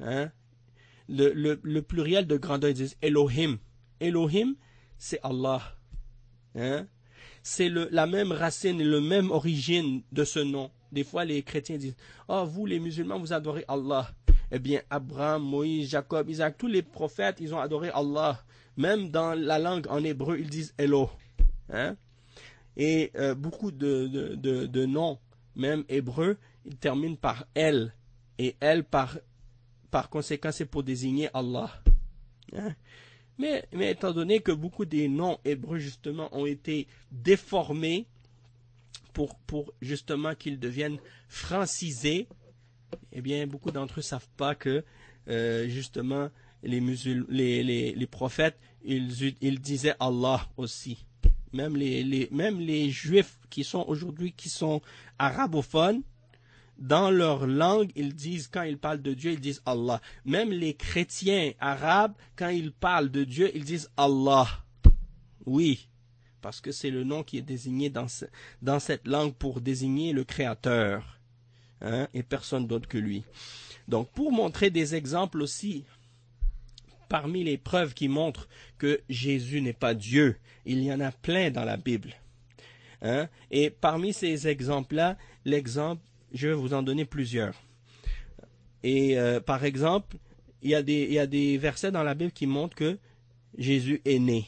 Le pluriel de grandeur, ils disent Elohim. Elohim, c'est Allah. C'est la même racine et la même origine de ce nom. Des fois, les chrétiens disent vous, les musulmans, vous adorez Allah. Eh bien, Abraham, Moïse, Jacob, Isaac, tous les prophètes, ils ont adoré Allah. Même dans la langue en hébreu, ils disent Elo. Et beaucoup de noms, même hébreux, ils terminent par El. Et El, par conséquent, c'est pour désigner Allah. Mais étant donné que beaucoup des noms hébreux, justement, ont été déformés pour justement qu'ils deviennent francisés, eh bien, beaucoup d'entre eux ne savent pas que, justement, les prophètes, ils disaient Allah aussi. Même les Juifs qui sont aujourd'hui, qui sont arabophones, dans leur langue, ils disent, quand ils parlent de Dieu, ils disent Allah. Même les chrétiens arabes, quand ils parlent de Dieu, ils disent Allah. Oui, parce que c'est le nom qui est désigné dans cette langue pour désigner le Créateur, et personne d'autre que lui. Donc, pour montrer des exemples aussi, parmi les preuves qui montrent que Jésus n'est pas Dieu, il y en a plein dans la Bible. Et parmi ces exemples-là, je vais vous en donner plusieurs. Et par exemple, il y a des versets dans la Bible qui montrent que Jésus est né.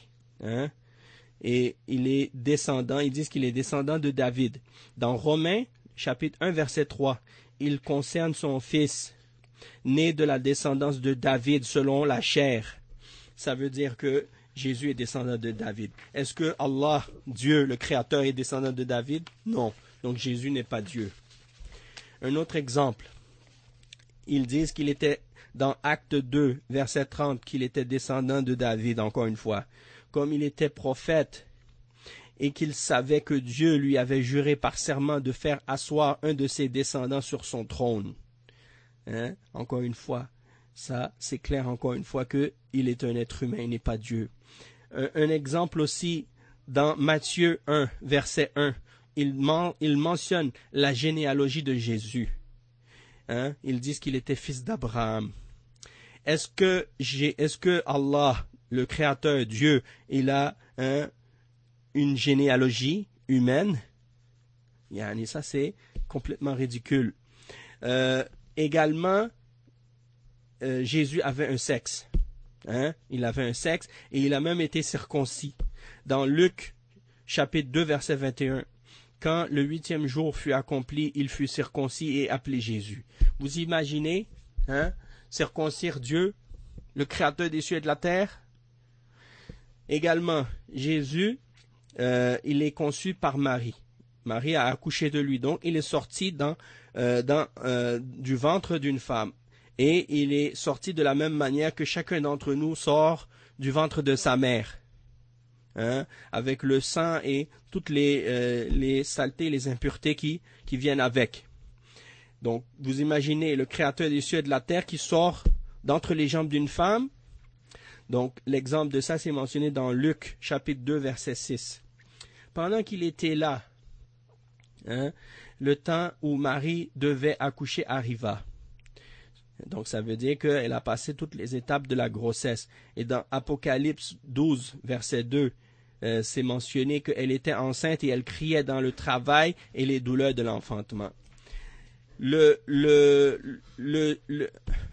Et il est descendant, ils disent qu'il est descendant de David. Dans Romains, chapitre 1, verset 3, il concerne son fils, né de la descendance de David selon la chair. Ça veut dire que Jésus est descendant de David. Est-ce que Allah, Dieu, le Créateur, est descendant de David? Non. Donc Jésus n'est pas Dieu. Un autre exemple, ils disent qu'il était dans Acte 2, verset 30, qu'il était descendant de David, encore une fois. Comme il était prophète et qu'il savait que Dieu lui avait juré par serment de faire asseoir un de ses descendants sur son trône. Encore une fois, ça c'est clair encore une fois qu'il est un être humain, il n'est pas Dieu. Un exemple aussi, dans Matthieu 1, verset 1, il mentionne la généalogie de Jésus. Ils disent qu'il était fils d'Abraham. Est-ce que Allah, le Créateur, Dieu, il a une généalogie humaine? Ça c'est complètement ridicule. Également, Jésus avait un sexe. Il avait un sexe et il a même été circoncis. Dans Luc, chapitre 2, verset 21, quand le 8e jour fut accompli, il fut circoncis et appelé Jésus. Vous imaginez, circoncire Dieu, le Créateur des cieux et de la terre? Également, Jésus, il est conçu par Marie. Marie a accouché de lui, donc il est sorti du ventre d'une femme. Et il est sorti de la même manière que chacun d'entre nous sort du ventre de sa mère. Avec le sang et toutes les saletés, les impuretés qui viennent avec. Donc, vous imaginez le Créateur des cieux et de la terre qui sort d'entre les jambes d'une femme. Donc, l'exemple de ça, c'est mentionné dans Luc, chapitre 2, verset 6. Pendant qu'il était là, le temps où Marie devait accoucher arriva. Donc, ça veut dire qu'elle a passé toutes les étapes de la grossesse. Et dans Apocalypse 12, verset 2, c'est mentionné qu'elle était enceinte et elle criait dans le travail et les douleurs de l'enfantement.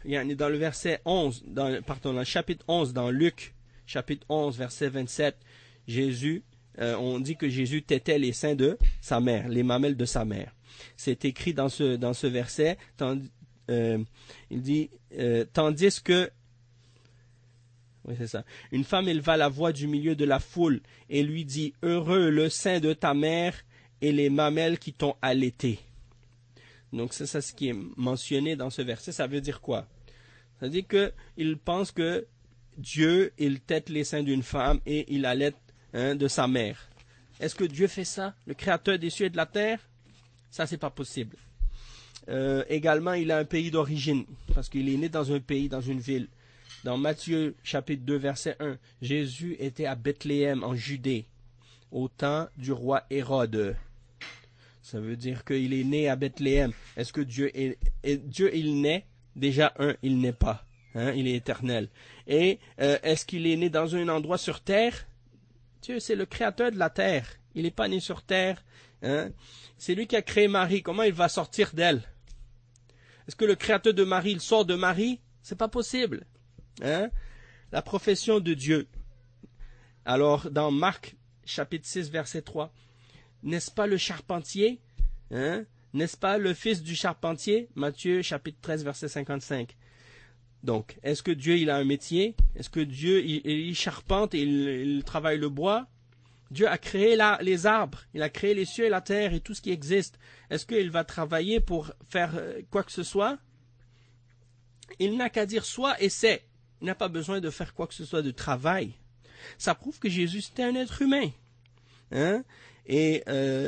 dans le verset 11, dans le chapitre 11, dans Luc, chapitre 11, verset 27, Jésus, on dit que Jésus tétait les seins de sa mère, les mamelles de sa mère. C'est écrit dans ce verset, il dit, tandis que, oui, c'est ça. Une femme éleva la voix du milieu de la foule et lui dit, heureux le sein de ta mère et les mamelles qui t'ont allaité. Donc c'est ça ce qui est mentionné dans ce verset. Ça veut dire quoi? Ça veut dire qu'il pense que Dieu, il tète les seins d'une femme et il allaite de sa mère. Est-ce que Dieu fait ça? Le créateur des cieux et de la terre? Ça, c'est pas possible. Également, il a un pays d'origine, parce qu'il est né dans un pays, dans une ville. Dans Matthieu, chapitre 2, verset 1, Jésus était à Bethléem, en Judée, au temps du roi Hérode. Ça veut dire qu'il est né à Bethléem. Est-ce que Dieu il naît? Déjà, il n'est pas. Il est éternel. Et est-ce qu'il est né dans un endroit sur terre? Dieu, c'est le créateur de la terre. Il n'est pas né sur terre. C'est lui qui a créé Marie. Comment il va sortir d'elle? Est-ce que le créateur de Marie, il sort de Marie? C'est pas possible. La profession de Dieu. Alors, dans Marc, chapitre 6, verset 3, n'est-ce pas le charpentier? N'est-ce pas le fils du charpentier? Matthieu, chapitre 13, verset 55. Donc, est-ce que Dieu, il a un métier? Est-ce que Dieu, il charpente et il travaille le bois? Dieu a créé les arbres, il a créé les cieux et la terre et tout ce qui existe. Est-ce qu'il va travailler pour faire quoi que ce soit? Il n'a qu'à dire soit et c'est. Il n'a pas besoin de faire quoi que ce soit de travail. Ça prouve que Jésus, c'était un être humain. Et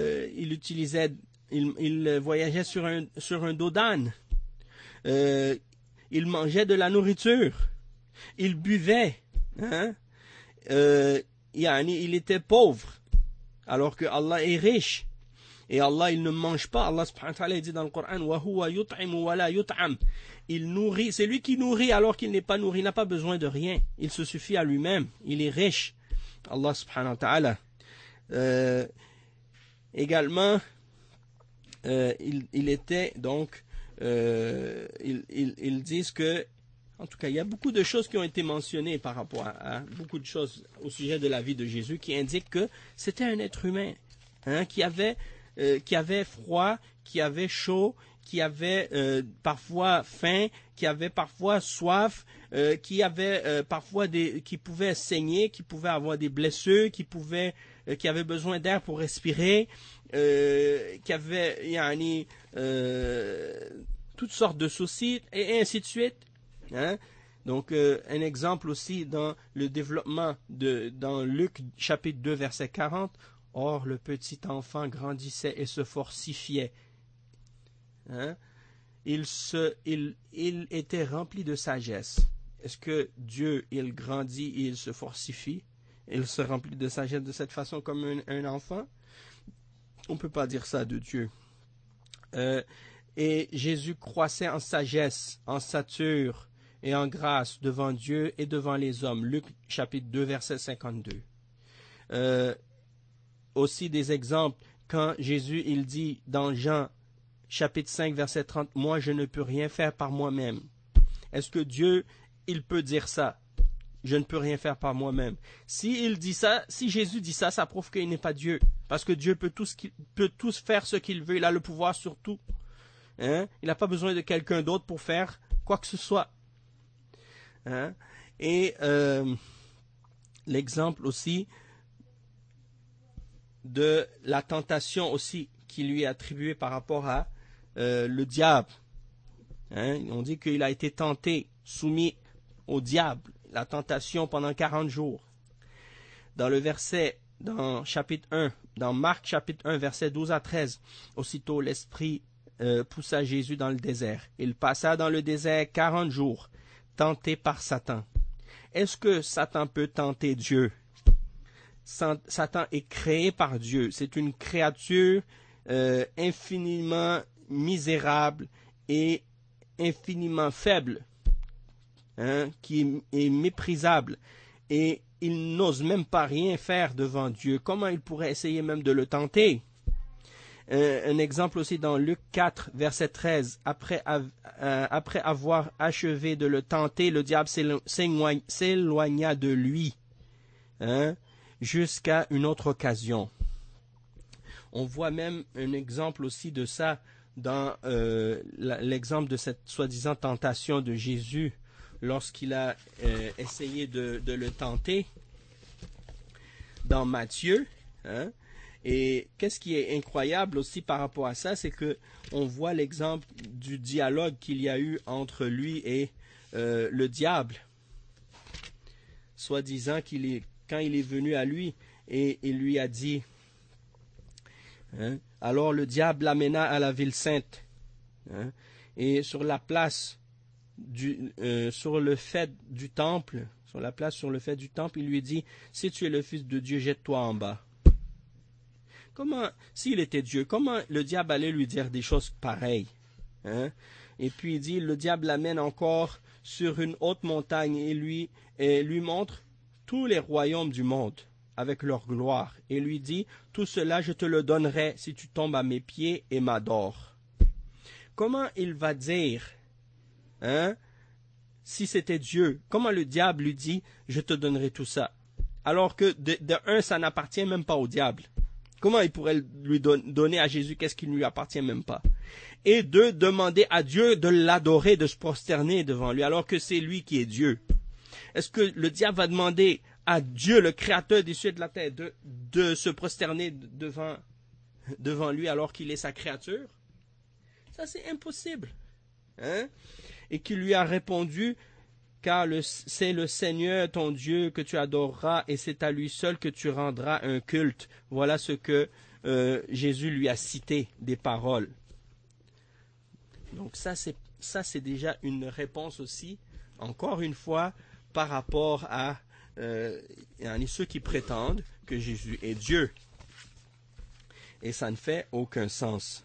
il voyageait sur un dos d'âne. Il mangeait de la nourriture. Il buvait. Il était pauvre, alors que Allah est riche. Et Allah, il ne mange pas. Allah subhanahu wa ta'ala dit dans le Coran, wa huwa yut'imu wa la yut'am. Il nourrit, c'est lui qui nourrit alors qu'il n'est pas nourri. Il n'a pas besoin de rien. Il se suffit à lui-même. Il est riche. Allah subhanahu wa ta'ala. Également, il était donc, ils disent que, en tout cas, il y a beaucoup de choses qui ont été mentionnées par rapport à beaucoup de choses au sujet de la vie de Jésus qui indiquent que c'était un être humain, qui avait froid, qui avait chaud, qui avait parfois faim, qui avait parfois soif, qui avait parfois qui pouvait saigner, qui pouvait avoir des blessures, qui avait besoin d'air pour respirer, qui avait toutes sortes de soucis et ainsi de suite. Donc un exemple aussi dans le développement dans Luc chapitre 2 verset 40. Or le petit enfant grandissait et se fortifiait. Il était rempli de sagesse. Est-ce que Dieu, il grandit et il se fortifie? Il se remplit de sagesse de cette façon comme un enfant? On ne peut pas dire ça de Dieu. Et Jésus croissait en sagesse, en stature et en grâce devant Dieu et devant les hommes. Luc chapitre 2 verset 52. Aussi des exemples quand Jésus il dit dans Jean chapitre 5 verset 30, moi je ne peux rien faire par moi-même. Est-ce que Dieu il peut dire ça? Je ne peux rien faire par moi-même. Si Jésus dit ça, ça prouve qu'il n'est pas Dieu, parce que Dieu peut tous faire ce qu'il veut. Il a le pouvoir sur tout. Il n'a pas besoin de quelqu'un d'autre pour faire quoi que ce soit. Et l'exemple aussi de la tentation aussi qui lui est attribuée par rapport à le diable. On dit qu'il a été tenté, soumis au diable, la tentation pendant 40 jours. Dans le verset, dans Marc chapitre 1, verset 12 à 13, aussitôt l'Esprit poussa Jésus dans le désert. Il passa dans le désert 40 jours, tenté par Satan. Est-ce que Satan peut tenter Dieu? Satan est créé par Dieu. C'est une créature infiniment misérable et infiniment faible, qui est méprisable. Et il n'ose même pas rien faire devant Dieu. Comment il pourrait essayer même de le tenter? un exemple aussi dans Luc 4, verset 13. Après avoir achevé de le tenter, le diable s'éloigna de lui, hein, jusqu'à une autre occasion. On voit même un exemple aussi de ça dans l'exemple de cette soi-disant tentation de Jésus lorsqu'il a essayé de le tenter dans Matthieu. Hein? Et qu'est-ce qui est incroyable aussi par rapport à ça, c'est que on voit l'exemple du dialogue qu'il y a eu entre lui et le diable, soi-disant quand il est venu à lui et il lui a dit, hein, alors le diable l'amena à la ville sainte, hein, et sur la place sur le fait du temple, il lui dit, si tu es le Fils de Dieu, jette-toi en bas. Comment, s'il était Dieu, comment le diable allait lui dire des choses pareilles, hein? Et puis il dit, le diable l'amène encore sur une haute montagne et lui montre tous les royaumes du monde avec leur gloire, et lui dit, tout cela je te le donnerai si tu tombes à mes pieds et m'adores. Comment il va dire, hein, si c'était Dieu, comment le diable lui dit, je te donnerai tout ça, alors que de un, ça n'appartient même pas au diable. Comment il pourrait lui donner à Jésus qu'est-ce qui ne lui appartient même pas? Et deux, demander à Dieu de l'adorer, de se prosterner devant lui, alors que c'est lui qui est Dieu. Est-ce que le diable va demander à Dieu, le créateur des cieux et de la terre, de se prosterner devant lui alors qu'il est sa créature? Ça, c'est impossible. Hein? Et qui lui a répondu, car c'est le Seigneur ton Dieu que tu adoreras et c'est à lui seul que tu rendras un culte. Voilà ce que Jésus lui a cité des paroles. Donc ça c'est déjà une réponse aussi, encore une fois, par rapport à ceux qui prétendent que Jésus est Dieu. Et ça ne fait aucun sens.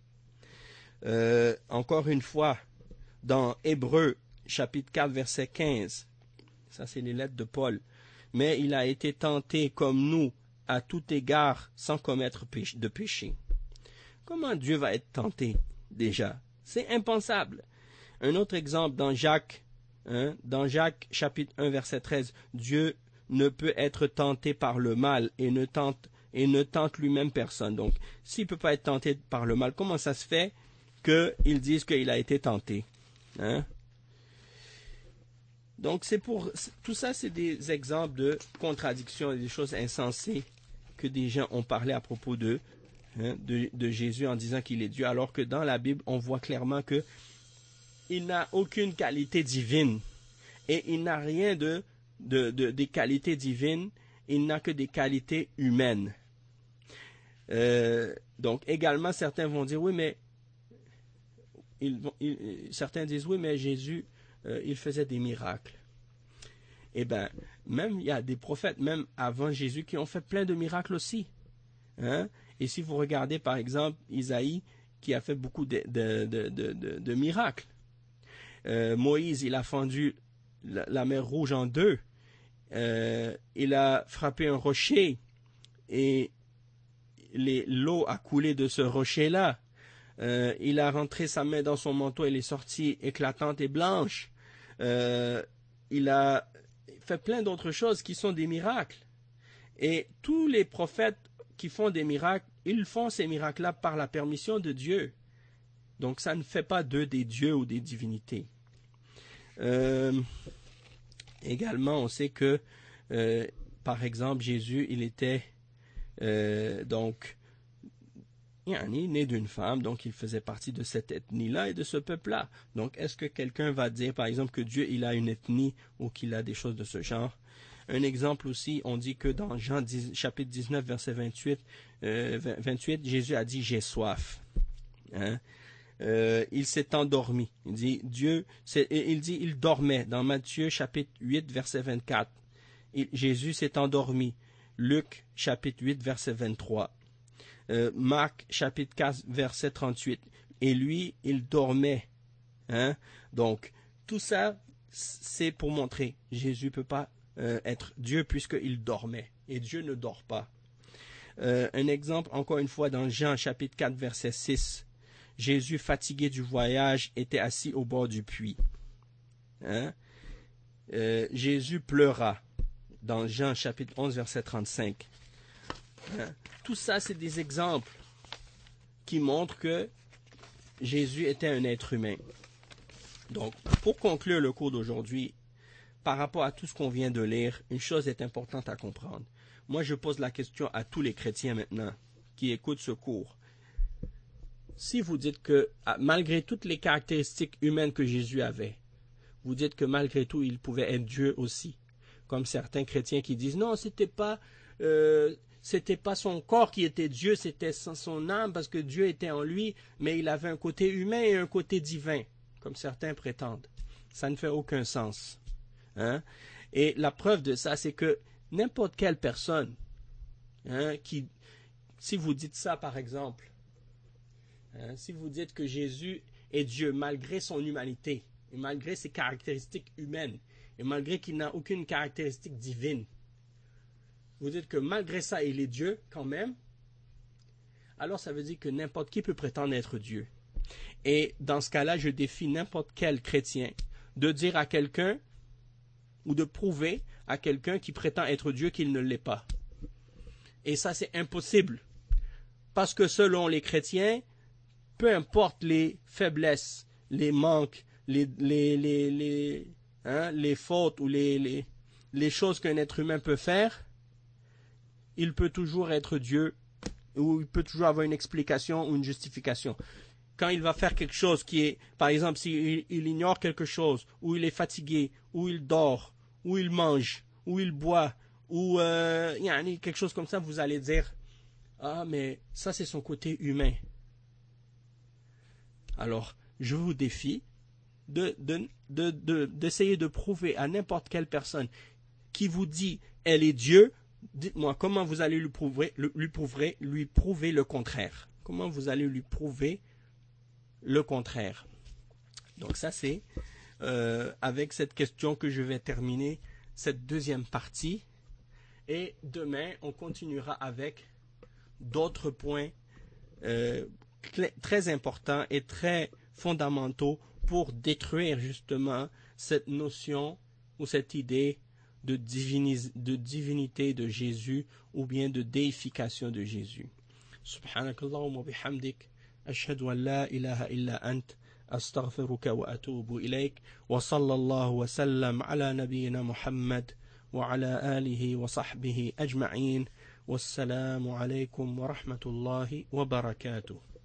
Encore une fois, dans Hébreux, chapitre 4, verset 15. Ça, c'est les lettres de Paul. Mais il a été tenté comme nous, à tout égard, sans commettre de péché. Comment Dieu va être tenté, déjà? C'est impensable. Un autre exemple dans Jacques, chapitre 1, verset 13. Dieu ne peut être tenté par le mal et ne tente lui-même personne. Donc, s'il ne peut pas être tenté par le mal, comment ça se fait qu'ils disent qu'il a été tenté? Hein? Donc, tout ça, c'est des exemples de contradictions et des choses insensées que des gens ont parlé à propos de Jésus en disant qu'il est Dieu, alors que dans la Bible, on voit clairement qu'il n'a aucune qualité divine et il n'a rien des qualités divines, il n'a que des qualités humaines. Donc, également, certains vont dire, oui, mais certains disent, oui, mais Jésus, il faisait des miracles. Eh bien, même il y a des prophètes, même avant Jésus, qui ont fait plein de miracles aussi. Hein? Et si vous regardez, par exemple, Isaïe, qui a fait beaucoup de miracles. Moïse, il a fendu la mer Rouge en deux. Il a frappé un rocher et l'eau a coulé de ce rocher-là. Il a rentré sa main dans son manteau, elle est sortie éclatante et blanche. Il a fait plein d'autres choses qui sont des miracles. Et tous les prophètes qui font des miracles, ils font ces miracles-là par la permission de Dieu. Donc ça ne fait pas d'eux des dieux ou des divinités. Également, on sait que, par exemple, Jésus, il était né d'une femme, donc il faisait partie de cette ethnie-là et de ce peuple-là. Donc, est-ce que quelqu'un va dire, par exemple, que Dieu, il a une ethnie ou qu'il a des choses de ce genre? Un exemple aussi, on dit que dans Jean chapitre 19, verset 28, Jésus a dit « j'ai soif ». Hein? Il s'est endormi. Il dit il dormait. Dans Matthieu chapitre 8, verset 24. Jésus s'est endormi. Luc chapitre 8, verset 23. Marc chapitre 4, verset 38. Et lui, il dormait. Hein? Donc, tout ça, c'est pour montrer Jésus ne peut pas être Dieu puisqu'il dormait. Et Dieu ne dort pas. Un exemple, encore une fois, dans Jean chapitre 4, verset 6. Jésus, fatigué du voyage, était assis au bord du puits. Hein? Jésus pleura dans Jean chapitre 11, verset 35. Hein? Tout ça, c'est des exemples qui montrent que Jésus était un être humain. Donc, pour conclure le cours d'aujourd'hui, par rapport à tout ce qu'on vient de lire, une chose est importante à comprendre. Moi, je pose la question à tous les chrétiens maintenant qui écoutent ce cours. Si vous dites que, malgré toutes les caractéristiques humaines que Jésus avait, vous dites que malgré tout, il pouvait être Dieu aussi. Comme certains chrétiens qui disent, non, c'était pas son corps qui était Dieu, c'était son âme, parce que Dieu était en lui, mais il avait un côté humain et un côté divin, comme certains prétendent. Ça ne fait aucun sens. Hein? Et la preuve de ça, c'est que n'importe quelle personne, hein, si vous dites ça par exemple, hein, si vous dites que Jésus est Dieu malgré son humanité, et malgré ses caractéristiques humaines, et malgré qu'il n'a aucune caractéristique divine, vous dites que malgré ça, il est Dieu quand même, alors ça veut dire que n'importe qui peut prétendre être Dieu. Et dans ce cas-là, je défie n'importe quel chrétien de dire à quelqu'un ou de prouver à quelqu'un qui prétend être Dieu qu'il ne l'est pas. Et ça, c'est impossible. Parce que selon les chrétiens, peu importe les faiblesses, les manques, les fautes ou les choses qu'un être humain peut faire, il peut toujours être Dieu, ou il peut toujours avoir une explication ou une justification. Quand il va faire quelque chose qui est, par exemple, s'il ignore quelque chose, ou il est fatigué, ou il dort, ou il mange, ou il boit, ou quelque chose comme ça, vous allez dire, ah, mais ça c'est son côté humain. Alors, je vous défie d'essayer de prouver à n'importe quelle personne qui vous dit elle est Dieu, dites-moi comment vous allez lui prouver le contraire. Comment vous allez lui prouver le contraire. Donc ça c'est avec cette question que je vais terminer cette deuxième partie. Et demain, on continuera avec d'autres points très importants et très fondamentaux pour détruire justement cette notion ou cette idée de divinité de Jésus ou bien de déification de Jésus. Subhanakallahumma bihamdik, ashhadu an la ilaha illa ant, astaghfiruka wa atubu ilayk, wa sallallahu wa sallam ala nabiyyina Muhammad wa ala alihi wa sahbihi ajma'in. Wassalamu alaykum wa rahmatullahi wa barakatuh.